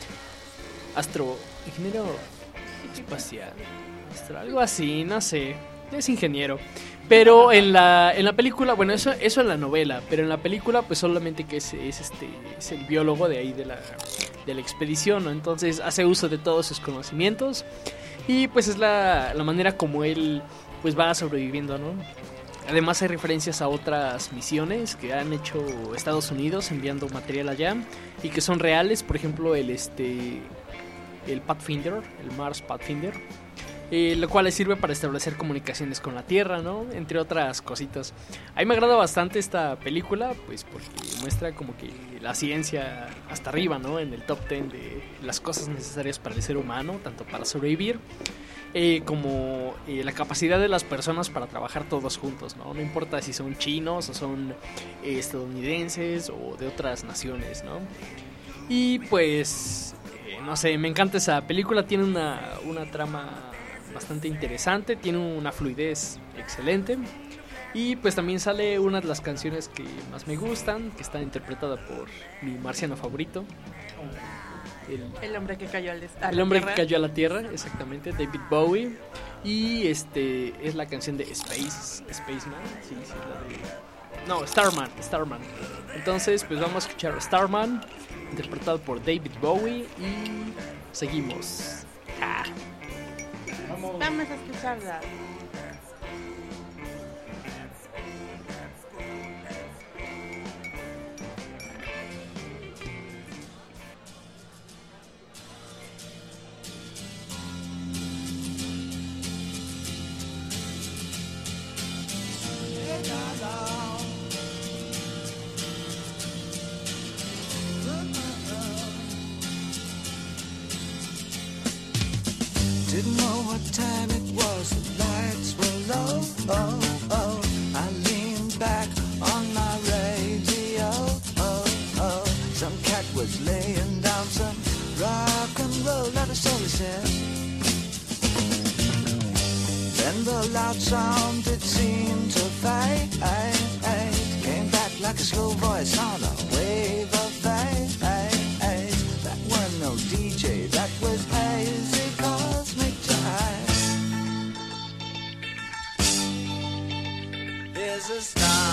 ¿no? Astro... ingeniero espacial, astro, algo así, no sé, es ingeniero. Pero en la, en la película, bueno, eso, eso en la novela, pero en la película pues solamente que es, es, este, es el biólogo de ahí de la, de la expedición, ¿no? Entonces hace uso de todos sus conocimientos y pues es la, la manera como él pues va sobreviviendo, ¿no? Además hay referencias a otras misiones que han hecho Estados Unidos enviando material allá y que son reales, por ejemplo el este el Pathfinder, el Mars Pathfinder, eh, lo cual le sirve para establecer comunicaciones con la Tierra, ¿no? Entre otras cositas. A mí me agrada bastante esta película, pues porque muestra como que la ciencia hasta arriba, ¿no? En el top ten de las cosas necesarias para el ser humano, tanto para sobrevivir Eh, como eh, la capacidad de las personas para trabajar todos juntos, ¿no? No importa si son chinos o son eh, estadounidenses o de otras naciones, ¿no? Y pues, eh, no sé, me encanta esa película, tiene una, una trama bastante interesante, tiene una fluidez excelente y pues también sale una de las canciones que más me gustan, que está interpretada por mi marciano favorito. El, el hombre que cayó, al, a el la hombre tierra. que cayó a la tierra, exactamente, David Bowie. Y este es la canción de Space, Spaceman, sí, sí, la de... No, Starman, Starman. Entonces, pues vamos a escuchar Starman, interpretado por David Bowie y seguimos. Ah. Vamos. Vamos a escucharla. Didn't know what time it was, the lights were low. Oh, oh. I leaned back on my radio. Oh, oh. Some cat was laying down some rock and roll, that is all he said. Then the loud sound, it seemed to fade. Came back like a slow voice on a wave of fade. That wasn't no D J, that was hazy cosmic time. There's a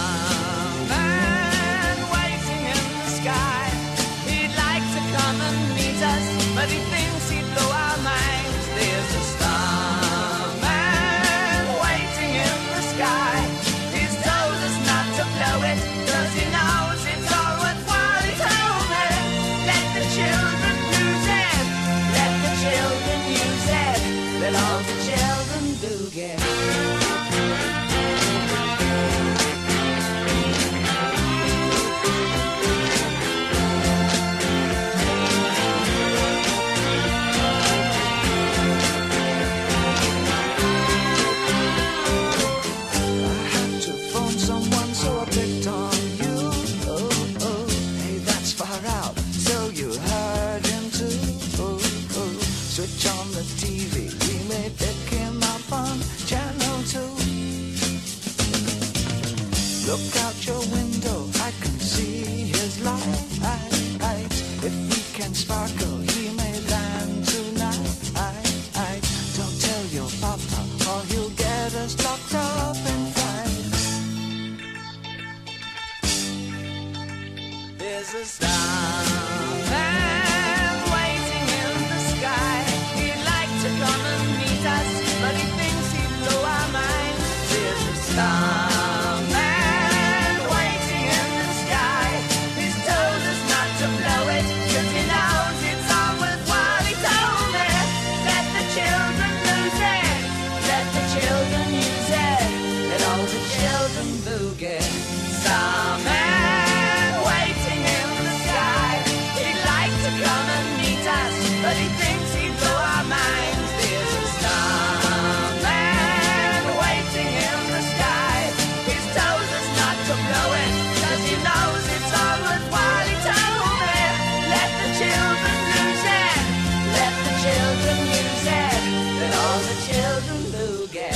starman waiting in the sky. He'd like to come and meet us, but he thinks he'd blow our minds. There's a starman waiting in the sky. He's told us not to blow it, 'cause he knows it's all worthwhile. He told me, let the children use it, let the children use it, let all the children do get. papa, or he'll get us locked up and fight. There's a starman waiting in the sky. He'd like to come and meet us, but he thinks he'd blow our minds. There's a starman waiting in the sky. He's told us not to blow it, 'cause he knows it's all worthwhile. He told me, let the children lose it, let the children use it, let all the children boogie. Starman waiting in the sky. He'd like to come and meet us, but he thinks he'd blow our minds. There's a starman waiting in the sky. He's told us not to blow it, 'cause he knows it's all worthwhile. He told me, let the children lose it, let the children use it, let all the children boogie.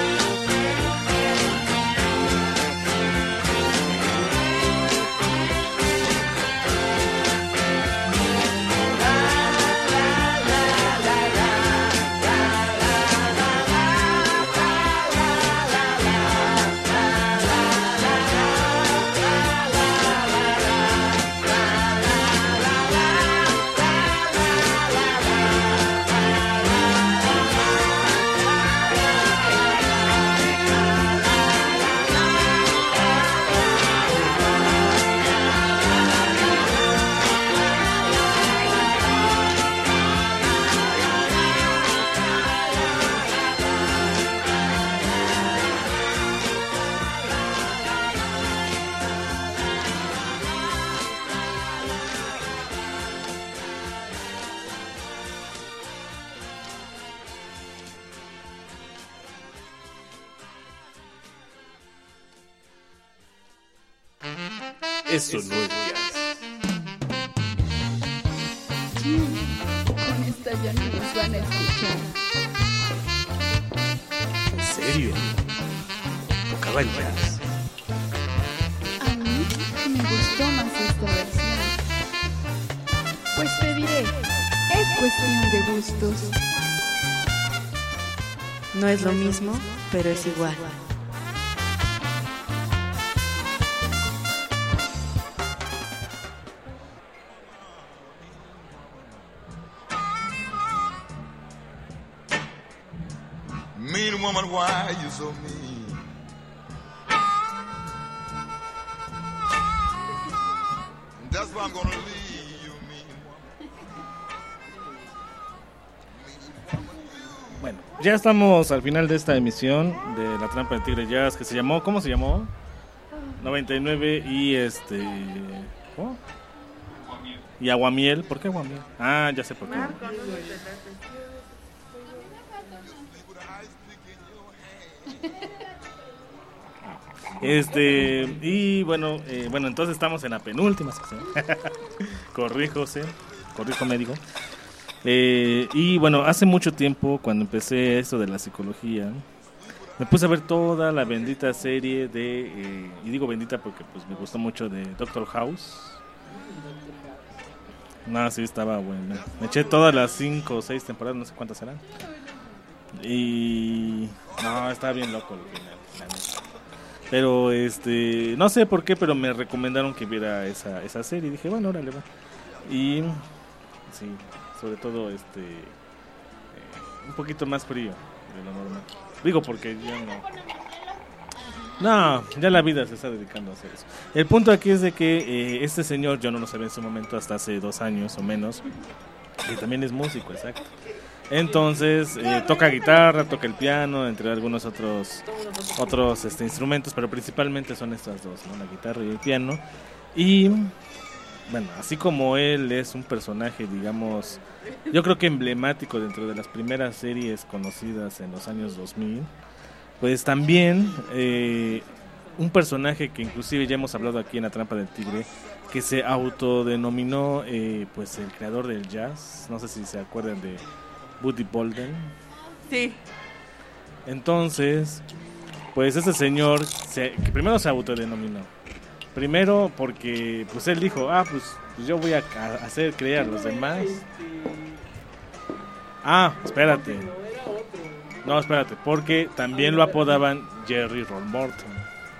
Eso no es jazz. Con esta ya no nos van a escuchar. ¿En serio? ¿Tocaba el jazz? A mí me gustó más esta versión. Pues te diré, es cuestión de gustos. No es lo mismo, pero es igual. Mean woman, why you so mean? That's why I'm gonna leave you, mean woman. Bueno, ya estamos al final de esta emisión de La Trampa del Tigre Jazz, que se llamó, ¿cómo se llamó? noventa y nueve y este... ¿cómo? Y Aguamiel, ¿por qué Aguamiel? Ah, ya sé por qué. Este, y bueno, eh, bueno, entonces estamos en la penúltima sección. Corríjose, corrijo médico. Eh, y bueno, hace mucho tiempo, cuando empecé esto de la psicología, me puse a ver toda la bendita serie de, eh, y digo bendita porque pues me gustó mucho, de Doctor House. No, sí, estaba bueno. Me eché todas las cinco o seis temporadas, no sé cuántas eran. Y no, estaba bien loco el final, la neta. Pero este, no sé por qué, pero me recomendaron que viera esa esa serie y dije, bueno, órale, va. Y sí, sobre todo este eh, un poquito más frío de lo normal. Digo porque yo no. No, ya la vida se está dedicando a hacer eso. El punto aquí es de que eh, este señor, yo no lo sabía en su momento hasta hace dos años o menos, que también es músico, exacto. Entonces eh, toca guitarra, toca el piano, entre algunos otros otros este, instrumentos, pero principalmente son estas dos, ¿no? La guitarra y el piano. Y bueno, así como él es un personaje, digamos, yo creo que emblemático dentro de las primeras series conocidas en los años dos mil, pues también eh, un personaje que inclusive ya hemos hablado aquí en La Trampa del Tigre, que se autodenominó eh, pues el creador del jazz. No sé si se acuerdan de Buddy Bolden. Sí. Entonces, pues este señor se, que primero se autodenominó. Primero porque pues él dijo, ah, pues, pues yo voy a, a hacer creer a los demás. Ah, espérate. No, espérate, porque también lo apodaban Jerry Ron Morton.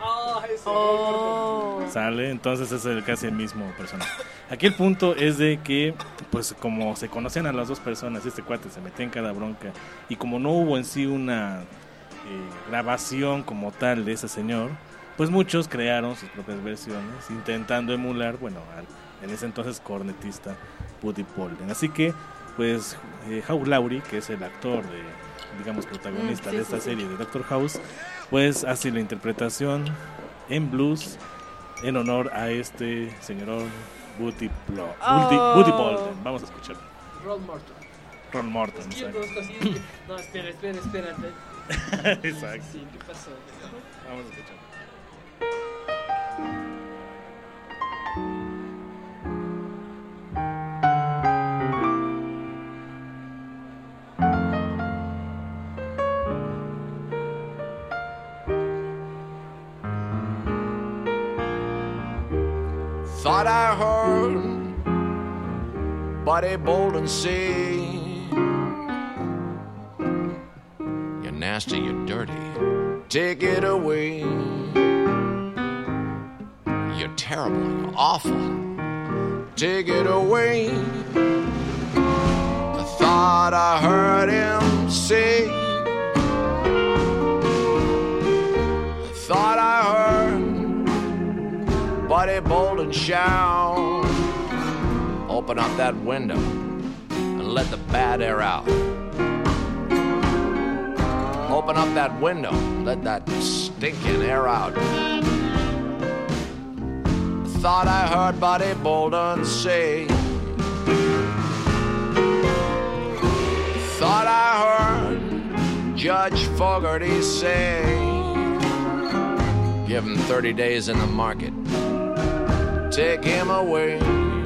Oh. Sale, entonces es el, casi el mismo personaje. Aquí el punto es de que, pues como se conocían a las dos personas, este cuate se metía en cada bronca, y como no hubo en sí una eh, grabación como tal de ese señor, pues muchos crearon sus propias versiones, intentando emular, bueno, al, en ese entonces cornetista Buddy Bolden. Así que, pues, eh, Hugh Laurie, que es el actor de, digamos, protagonista mm, sí, de esta sí, serie sí. de Doctor House, pues hace la interpretación en blues en honor a este señor Buddy, Blo- Oh. Buddy, Buddy Bolden. Vamos a escucharlo. Ron Morton. Ron Morton, Es que yo exacto. conozco así. No, espera, espera, espera. Exacto. Sí, ¿qué pasó? Vamos a escuchar. Thought I heard Buddy Bolden say, "You're nasty, you're dirty, take it away. You're terrible, you're awful, take it away." I thought I heard him say, I thought I heard Buddy Bolden shout, "Open up that window and let the bad air out. Open up that window, let that stinking air out." Thought I heard Buddy Bolden say, thought I heard Judge Fogarty say, "Give him thirty days in the market, take him away.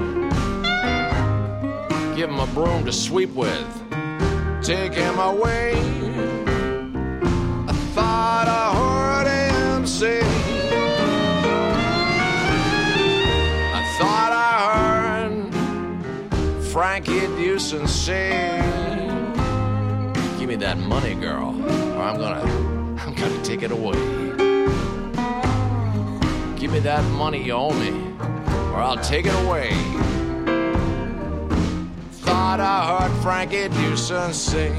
Give him a broom to sweep with, take him away." I thought I heard him say, I thought I heard Frankie Dewson say, "Give me that money, girl, or I'm gonna, I'm gonna take it away. Give me that money you owe me, or I'll take it away." Thought I heard Frankie Dewson say,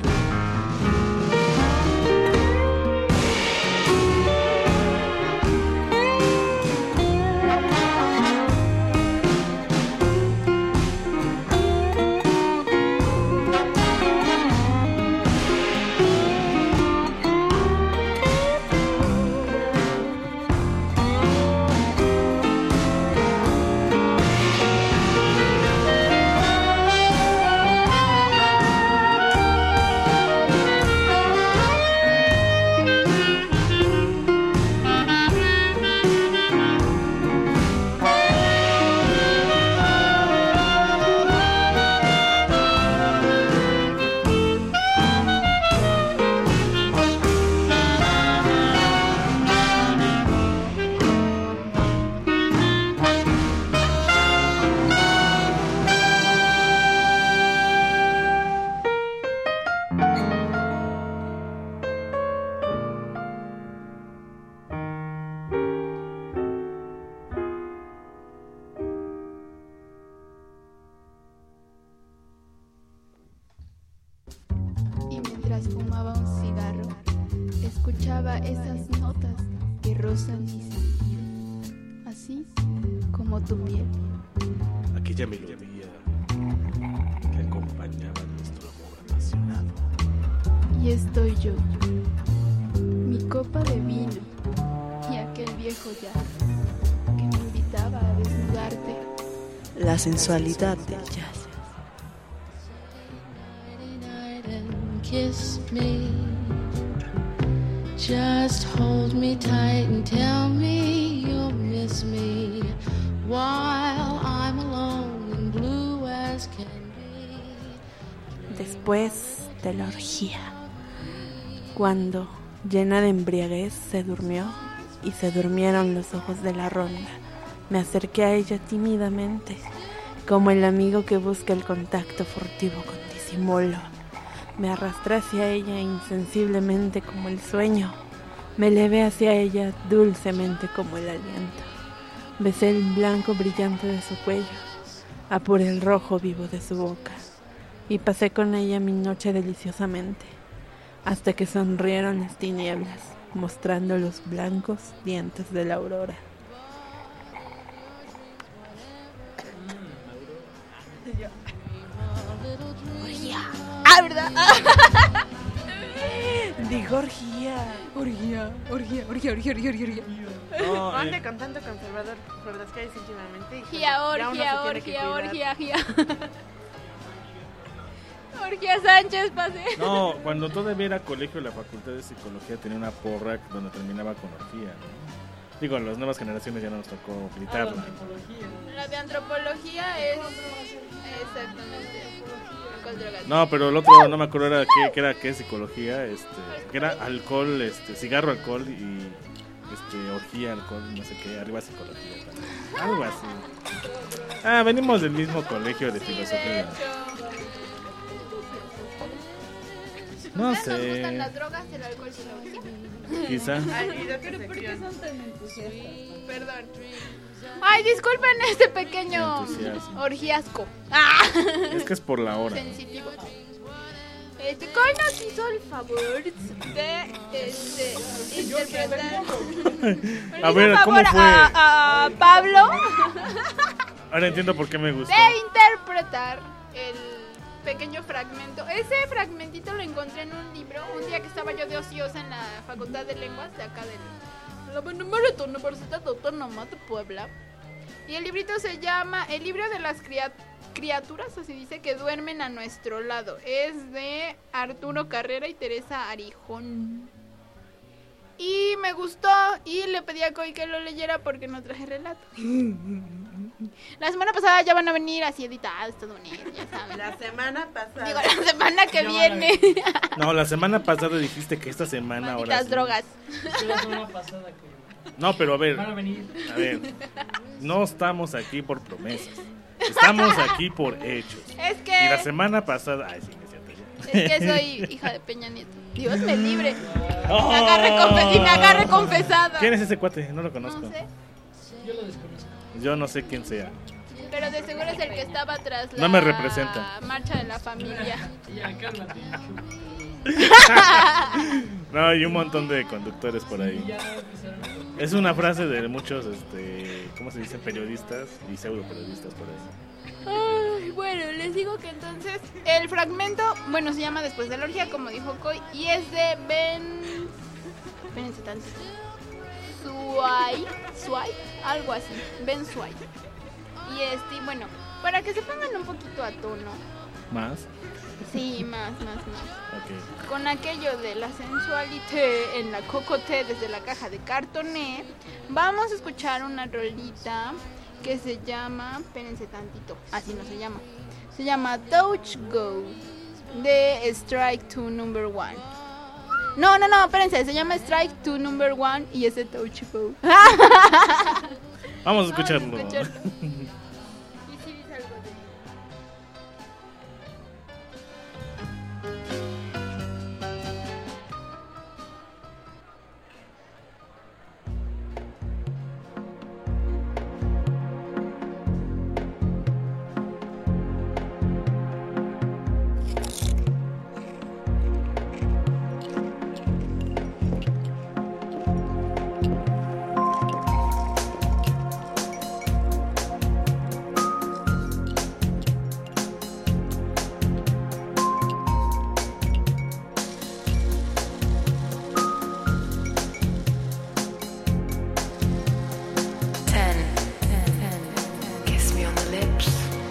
Y mientras fumaba un cigarro, escuchaba esas notas que rozan mi sentido, así como tu piel. Aquella melodía que acompañaba nuestro amor apasionado. Y estoy yo, mi copa de vino y aquel viejo jazz que me invitaba a desnudarte. La sensualidad del jazz. Kiss me, just hold me tight and tell me you'll miss me while I'm alone and blue as can be. Después de la orgía, cuando, llena de embriaguez, se durmió y se durmieron los ojos de la ronda, me acerqué a ella tímidamente, como el amigo que busca el contacto furtivo con disimulo. Me arrastré hacia ella insensiblemente como el sueño. Me elevé hacia ella dulcemente como el aliento. Besé el blanco brillante de su cuello, apuré el rojo vivo de su boca y pasé con ella mi noche deliciosamente, hasta que sonrieron las tinieblas, mostrando los blancos dientes de la aurora. Ah, ¿verdad? Dijo orgía. Orgía, orgía, orgía, orgía, orgía, orgía. No, Ande eh, con tanto conservador por las calles últimamente. híjole, Orgía, ya uno orgía, se tiene que orgía, cuidar. orgía, orgía. Orgía Sánchez, pase. no, cuando todavía era colegio, la facultad de psicología tenía una porra donde terminaba con orgía, ¿no? Digo, a las nuevas generaciones ya no nos tocó gritarla. La de antropología es exactamente alcohol, drogas. No, pero el otro no me acuerdo era qué, qué era qué psicología, este, que era alcohol, este, cigarro, alcohol y este orgía, alcohol, no sé qué, arriba psicología también. Algo así. Ah, venimos del mismo colegio de filosofía. No ¿Nos gustan sé. las drogas, el alcohol y la orgía? Quizá. ¿Pero por qué son tan entusiastas? Perdón. Ay, disculpen este pequeño Entusiasmo. orgiasco. Ah. Es que es por la hora. Sensitivo. Este, Coy nos hizo el favor de este, interpretar. A ver, Hizo ¿cómo favor fue? A, a Pablo Ahora entiendo por qué me gusta. de interpretar el pequeño fragmento. Ese fragmentito lo encontré en un libro un día que estaba yo de ociosa en la Facultad de Lenguas de acá de la Benemérita Universidad Autónoma de Puebla. Y el librito se llama El libro de las criat- criaturas, así dice, que duermen a nuestro lado. Es de Arturo Carrera y Teresa Arijón. Y me gustó y le pedí a Coy que lo leyera porque no traje relato. La semana pasada ya van a venir así editados, todo bonito, ya saben. La semana pasada. Digo, la semana que Ya viene. No, la semana pasada dijiste que esta semana ahora. Las sí. drogas. La semana pasada que No, pero a ver. van a venir. A ver. No estamos aquí por promesas. Estamos aquí por hechos. Es Y la que semana pasada. Ay, sí, me siento ya. es que soy hija de Peña Nieto. Dios me libre. Me agarre confe- y me agarre confesada. ¿Quién es ese cuate? No lo conozco. No sé, Yo lo desconozco. Yo no sé quién sea. pero de seguro es el que estaba tras la No me representa. marcha de la familia. Ya, cálmate. No, hay un montón de conductores por ahí. Ya empezaron. Es una frase de muchos, este, ¿cómo se dicen? Periodistas y pseudo periodistas por ahí. Ay, bueno, les digo que entonces el fragmento, bueno, se llama Después de la orgía, como dijo Coy, y es de Ben... Espérense tantito. Suay, Suay, algo así, Ben Suay. Y este, bueno, para que se pongan un poquito a tono. ¿Más? Sí, más, más, más. Ok. Con aquello de la sensualité en la cocoté desde la caja de cartoné, vamos a escuchar una rolita que se llama, espérense tantito, así no se llama, se llama Touch Go de Strike two Number One. No, no, no, espérense, se llama Strike two Number One y es de Touch Go. Vamos a escucharlo. Vamos a escucharlo. Y sí dice algo de... Ten. Kiss me on the lips.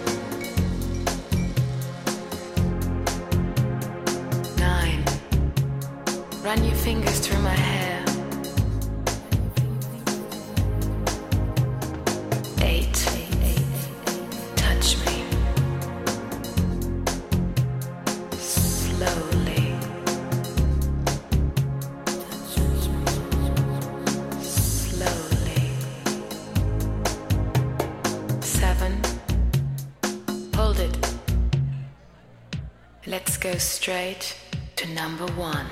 Nine. Run your fingers through my hair. Eight. Touch me. Slowly. Slowly. Seven. Hold it. Let's go straight to number one.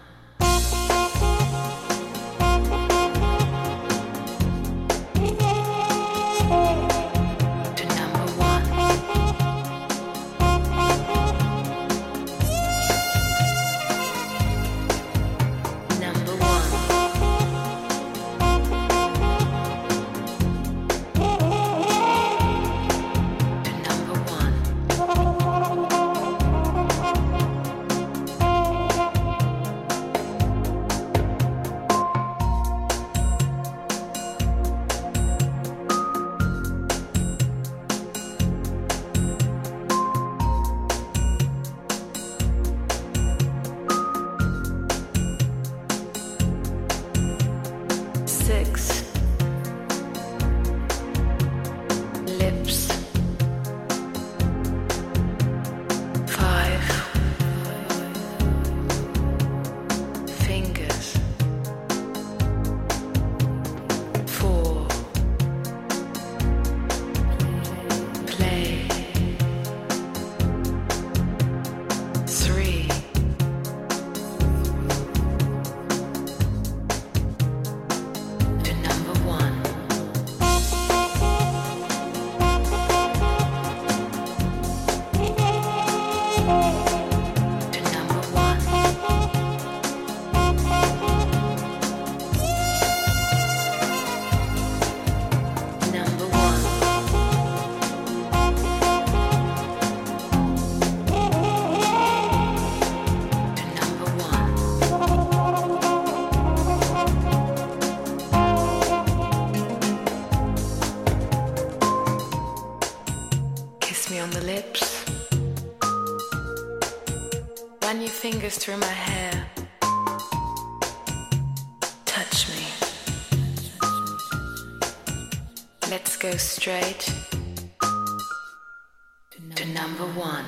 Six. Lips. Five. Fingers. Four. Play. Three. Run your fingers through my hair. Touch me. Let's go straight to number one.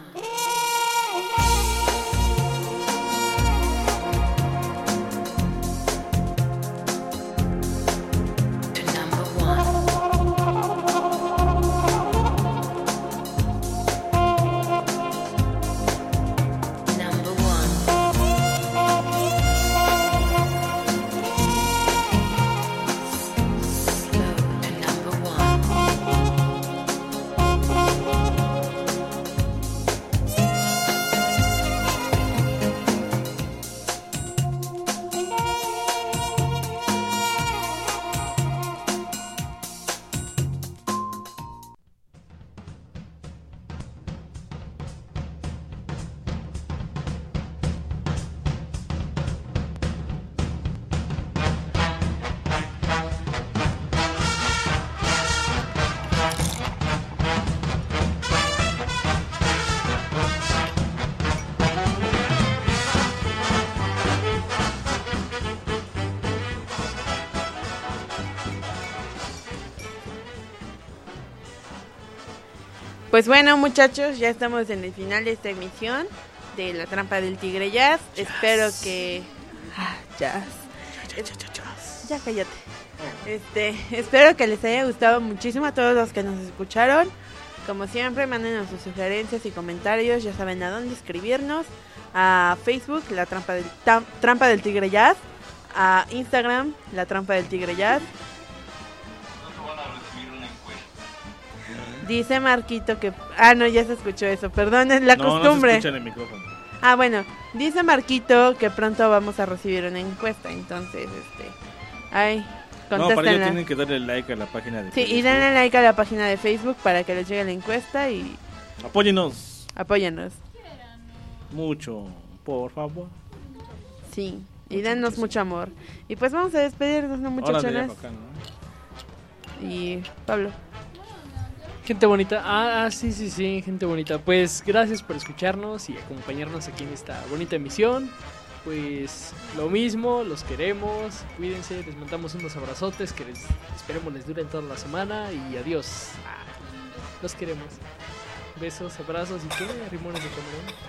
Pues bueno, muchachos, ya estamos en el final de esta emisión de La Trampa del Tigre Jazz. Jazz. Espero que... Ah, jazz. Ya, ya, ya, ya, jazz. Ya cállate. Este, espero que les haya gustado muchísimo a todos los que nos escucharon. Como siempre, mándenos sus sugerencias y comentarios. Ya saben a dónde escribirnos. A Facebook, La Trampa del, Tam, Trampa del Tigre Jazz. A Instagram, La Trampa del Tigre Jazz. Dice Marquito que... Ah, no, ya se escuchó eso. Perdón, es la no, costumbre. No se escucha en el micrófono. Ah, bueno. Dice Marquito que pronto vamos a recibir una encuesta. Entonces, este... Ay, contéstenla. No, para ello tienen que darle like a la página de sí, Facebook. Sí, y denle like a la página de Facebook para que les llegue la encuesta y... Apóyenos. Apóyenos. Mucho, por favor. Sí, y denos mucho amor. Y pues vamos a despedirnos, ¿no, muchachones? Acá, ¿no? Y Pablo. Gente bonita, ah, ah, sí, sí, sí, gente bonita. Pues gracias por escucharnos y acompañarnos aquí en esta bonita emisión. Pues lo mismo, los queremos, cuídense, les mandamos unos abrazotes que les esperemos les duren toda la semana y adiós. Ah, los queremos. Besos, abrazos y qué, rimones de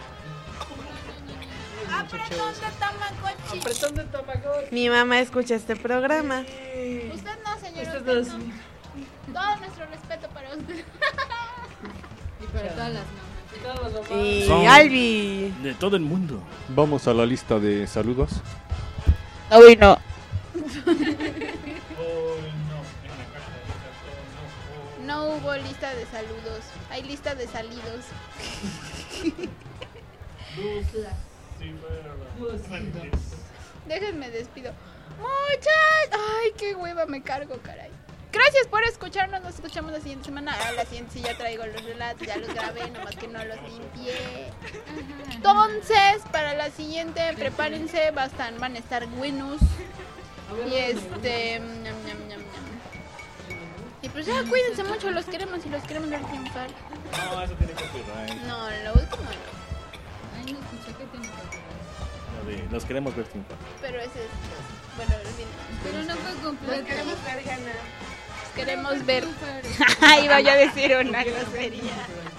camarón. Apretón de Tamagotchi. Apretón de Tamagotchi. Mi mamá escucha este programa. Usted no, señor. Usted no. Todo nuestro respeto para usted. Y para todas las mamás. Y Son Albi. De todo el mundo. Vamos a la lista de saludos. Uy, no. No hubo lista de saludos. Hay lista de salidos. Déjenme despido. Muchas. Ay, qué hueva me cargo, caray. Gracias por escucharnos. Nos escuchamos la siguiente semana. Ah, la siguiente sí ya traigo los relatos. Ya los grabé, nomás que no los limpié. Entonces, para la siguiente, prepárense. Bastan, van a estar buenos. Y este. Ñam, ñam, ñam, ñam. Y pues ya, cuídense mucho. Los queremos y los queremos ver triunfar. No, eso tiene copyright. No, lo último no. Ay, no escuché que tiene copyright. Lo de, los queremos ver triunfar. Pero ese es. Bueno, el fin. Pero no fue completo. Queremos ver ganar. Queremos ver. Iba yo a decir una grosería.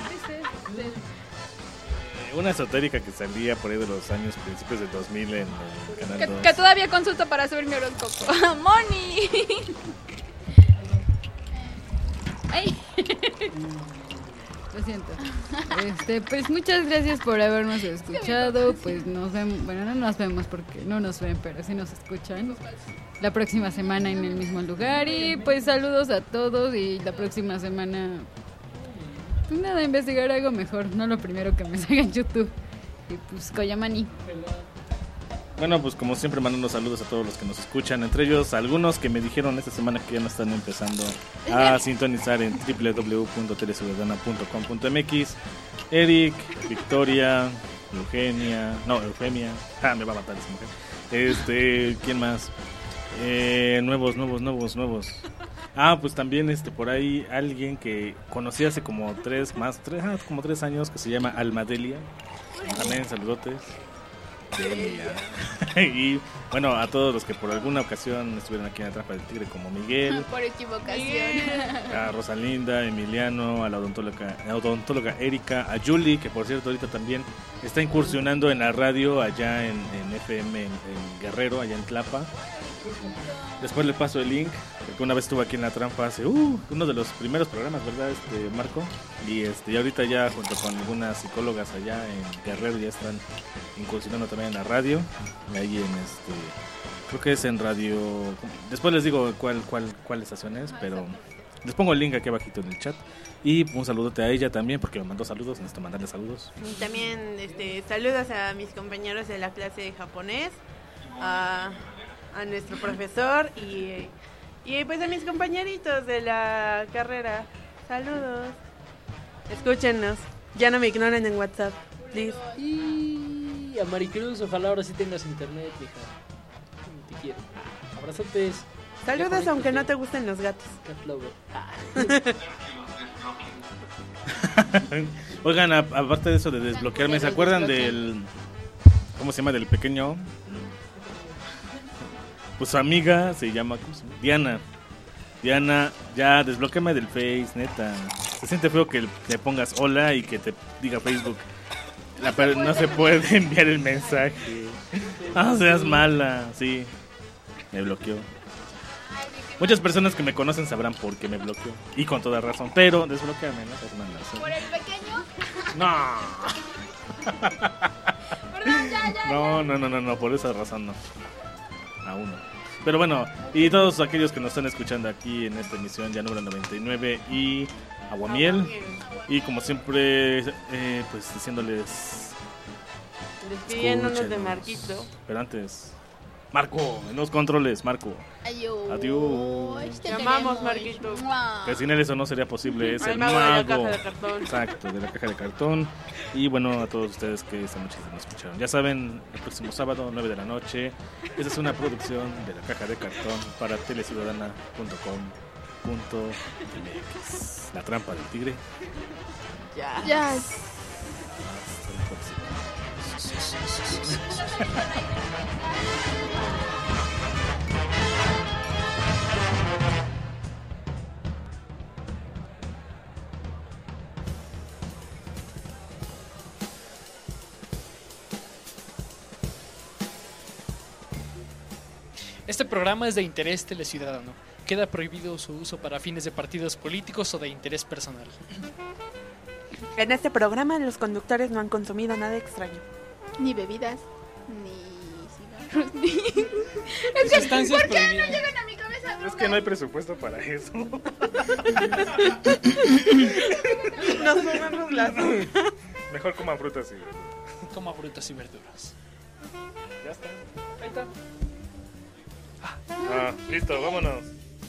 Una esotérica que salía por ahí de los años principios del dos mil en el canal Que, dos. que todavía consulto para saber mi horóscopo. ¡Moni! Ay. Lo siento. Este, pues muchas gracias por habernos escuchado. Pues nos vemos, bueno, no nos vemos porque no nos ven, pero sí nos escuchan. La próxima semana en el mismo lugar. Y pues saludos a todos. Y la próxima semana, pues nada, investigar algo mejor. No lo primero que me salga en YouTube. Y pues Koyamani. Bueno, pues como siempre mandando saludos a todos los que nos escuchan, entre ellos algunos que me dijeron esta semana que ya no están empezando a sintonizar en doble u doble u doble u punto teleciudadana punto com punto m x. Eric, Victoria, Eugenia, no, Eufemia, ah, me va a matar esa mujer. Este, ¿quién más? Eh, nuevos, nuevos, nuevos, nuevos. Ah, pues también este por ahí alguien que conocí hace como tres, más, tres, ah, como tres años que se llama Almadelia. También saludotes. Delia. Y bueno, a todos los que por alguna ocasión estuvieron aquí en la Trampa del Tigre, como Miguel, Por equivocación. a Rosalinda, Emiliano, a la odontóloga, a odontóloga Erika, a Julie, que por cierto ahorita también está incursionando en la radio allá en, en F M, en, en Guerrero, allá en Tlapa. Después le paso el link, porque una vez estuve aquí en la Trampa hace uh, uno de los primeros programas, ¿verdad, este Marco? Y este y ahorita ya junto con algunas psicólogas allá en Guerrero ya están incursionando también en la radio. Ahí en este, creo que es en radio. Después les digo cuál cuál cuál estación es, pero les pongo el link aquí abajito en el chat. Y un saludote a ella también, porque me mandó saludos, necesito mandarle saludos. Y también este, saludos a mis compañeros de la clase de japonés, a, a nuestro profesor y, y pues a mis compañeritos de la carrera. Saludos. Escúchenos. Ya no me ignoren en WhatsApp, please. Y a Maricruz, ojalá ahora sí tengas internet, hija. Te quiero. Abrazotes. Saludos aunque no te gusten los gatos. Cat lover. Oigan, a- aparte de eso de desbloquearme, ¿se acuerdan del... ¿Cómo se llama? Del pequeño... Pues su amiga se llama... ¿cómo se llama? Diana. Diana, ya desbloqueame del Face, neta. Se siente feo que le pongas hola y que te diga Facebook. La per- no se puede enviar el mensaje. No seas mala, sí. Me bloqueó. Muchas personas que me conocen sabrán por qué me bloqueó. Y con toda razón. Pero desbloqueame, no seas mala. ¿sí? ¿Por el pequeño? No. Perdón, ya, ya. No, no, no, no, no, por esa razón no. Aún no. Pero bueno, y todos aquellos que nos están escuchando aquí en esta emisión ya número noventa y nueve y Aguamiel. Y como siempre, eh, pues diciéndoles... Despidiéndonos de escúchenos. Marquito. Pero antes, Marco, en los controles, Marco. Adiós. Adiós. Te Te amamos, queremos. Marquito. Mua. Que sin él eso no sería posible, es Al el mago mago. de la caja de cartón. Exacto, de la caja de cartón. Y bueno, a todos ustedes que esta noche nos escucharon. Ya saben, el próximo sábado, nueve de la noche. Esta es una producción de la caja de cartón para teleciudadana punto com punto m x. La trampa del tigre. Ya. Ya. Hasta la próxima. Este programa es de interés teleciudadano. Queda prohibido su uso para fines de partidos políticos o de interés personal. En este programa los conductores no han consumido nada extraño. Ni bebidas, ni cigarros, ni... Es que, Sustancias ¿por qué no prohibidas. llegan a mi cabeza? Es que no hay presupuesto para eso. Nos comemos las... Mejor coman frutas y verduras. Coma frutas y verduras. Ya está. Ahí está. Ah, listo, vámonos.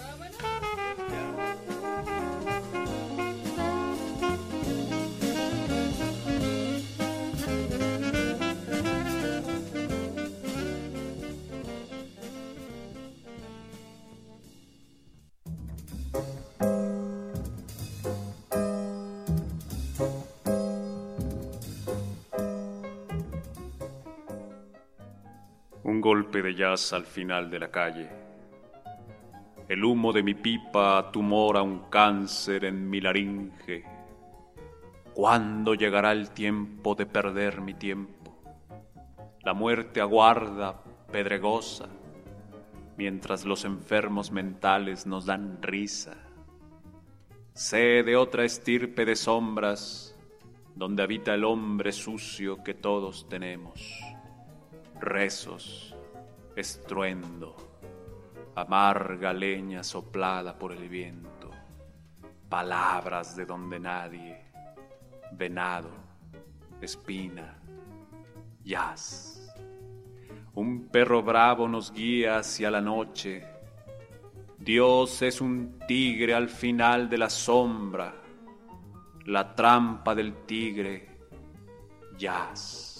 Un golpe de jazz al final de la calle. El humo de mi pipa tumora un cáncer en mi laringe. ¿Cuándo llegará el tiempo de perder mi tiempo? La muerte aguarda, pedregosa, mientras los enfermos mentales nos dan risa. Sé de otra estirpe de sombras, donde habita el hombre sucio que todos tenemos. Rezos, estruendo, amarga leña soplada por el viento, palabras de donde nadie, venado, espina, jazz. Un perro bravo nos guía hacia la noche. Dios es un tigre al final de la sombra, la trampa del tigre, jazz.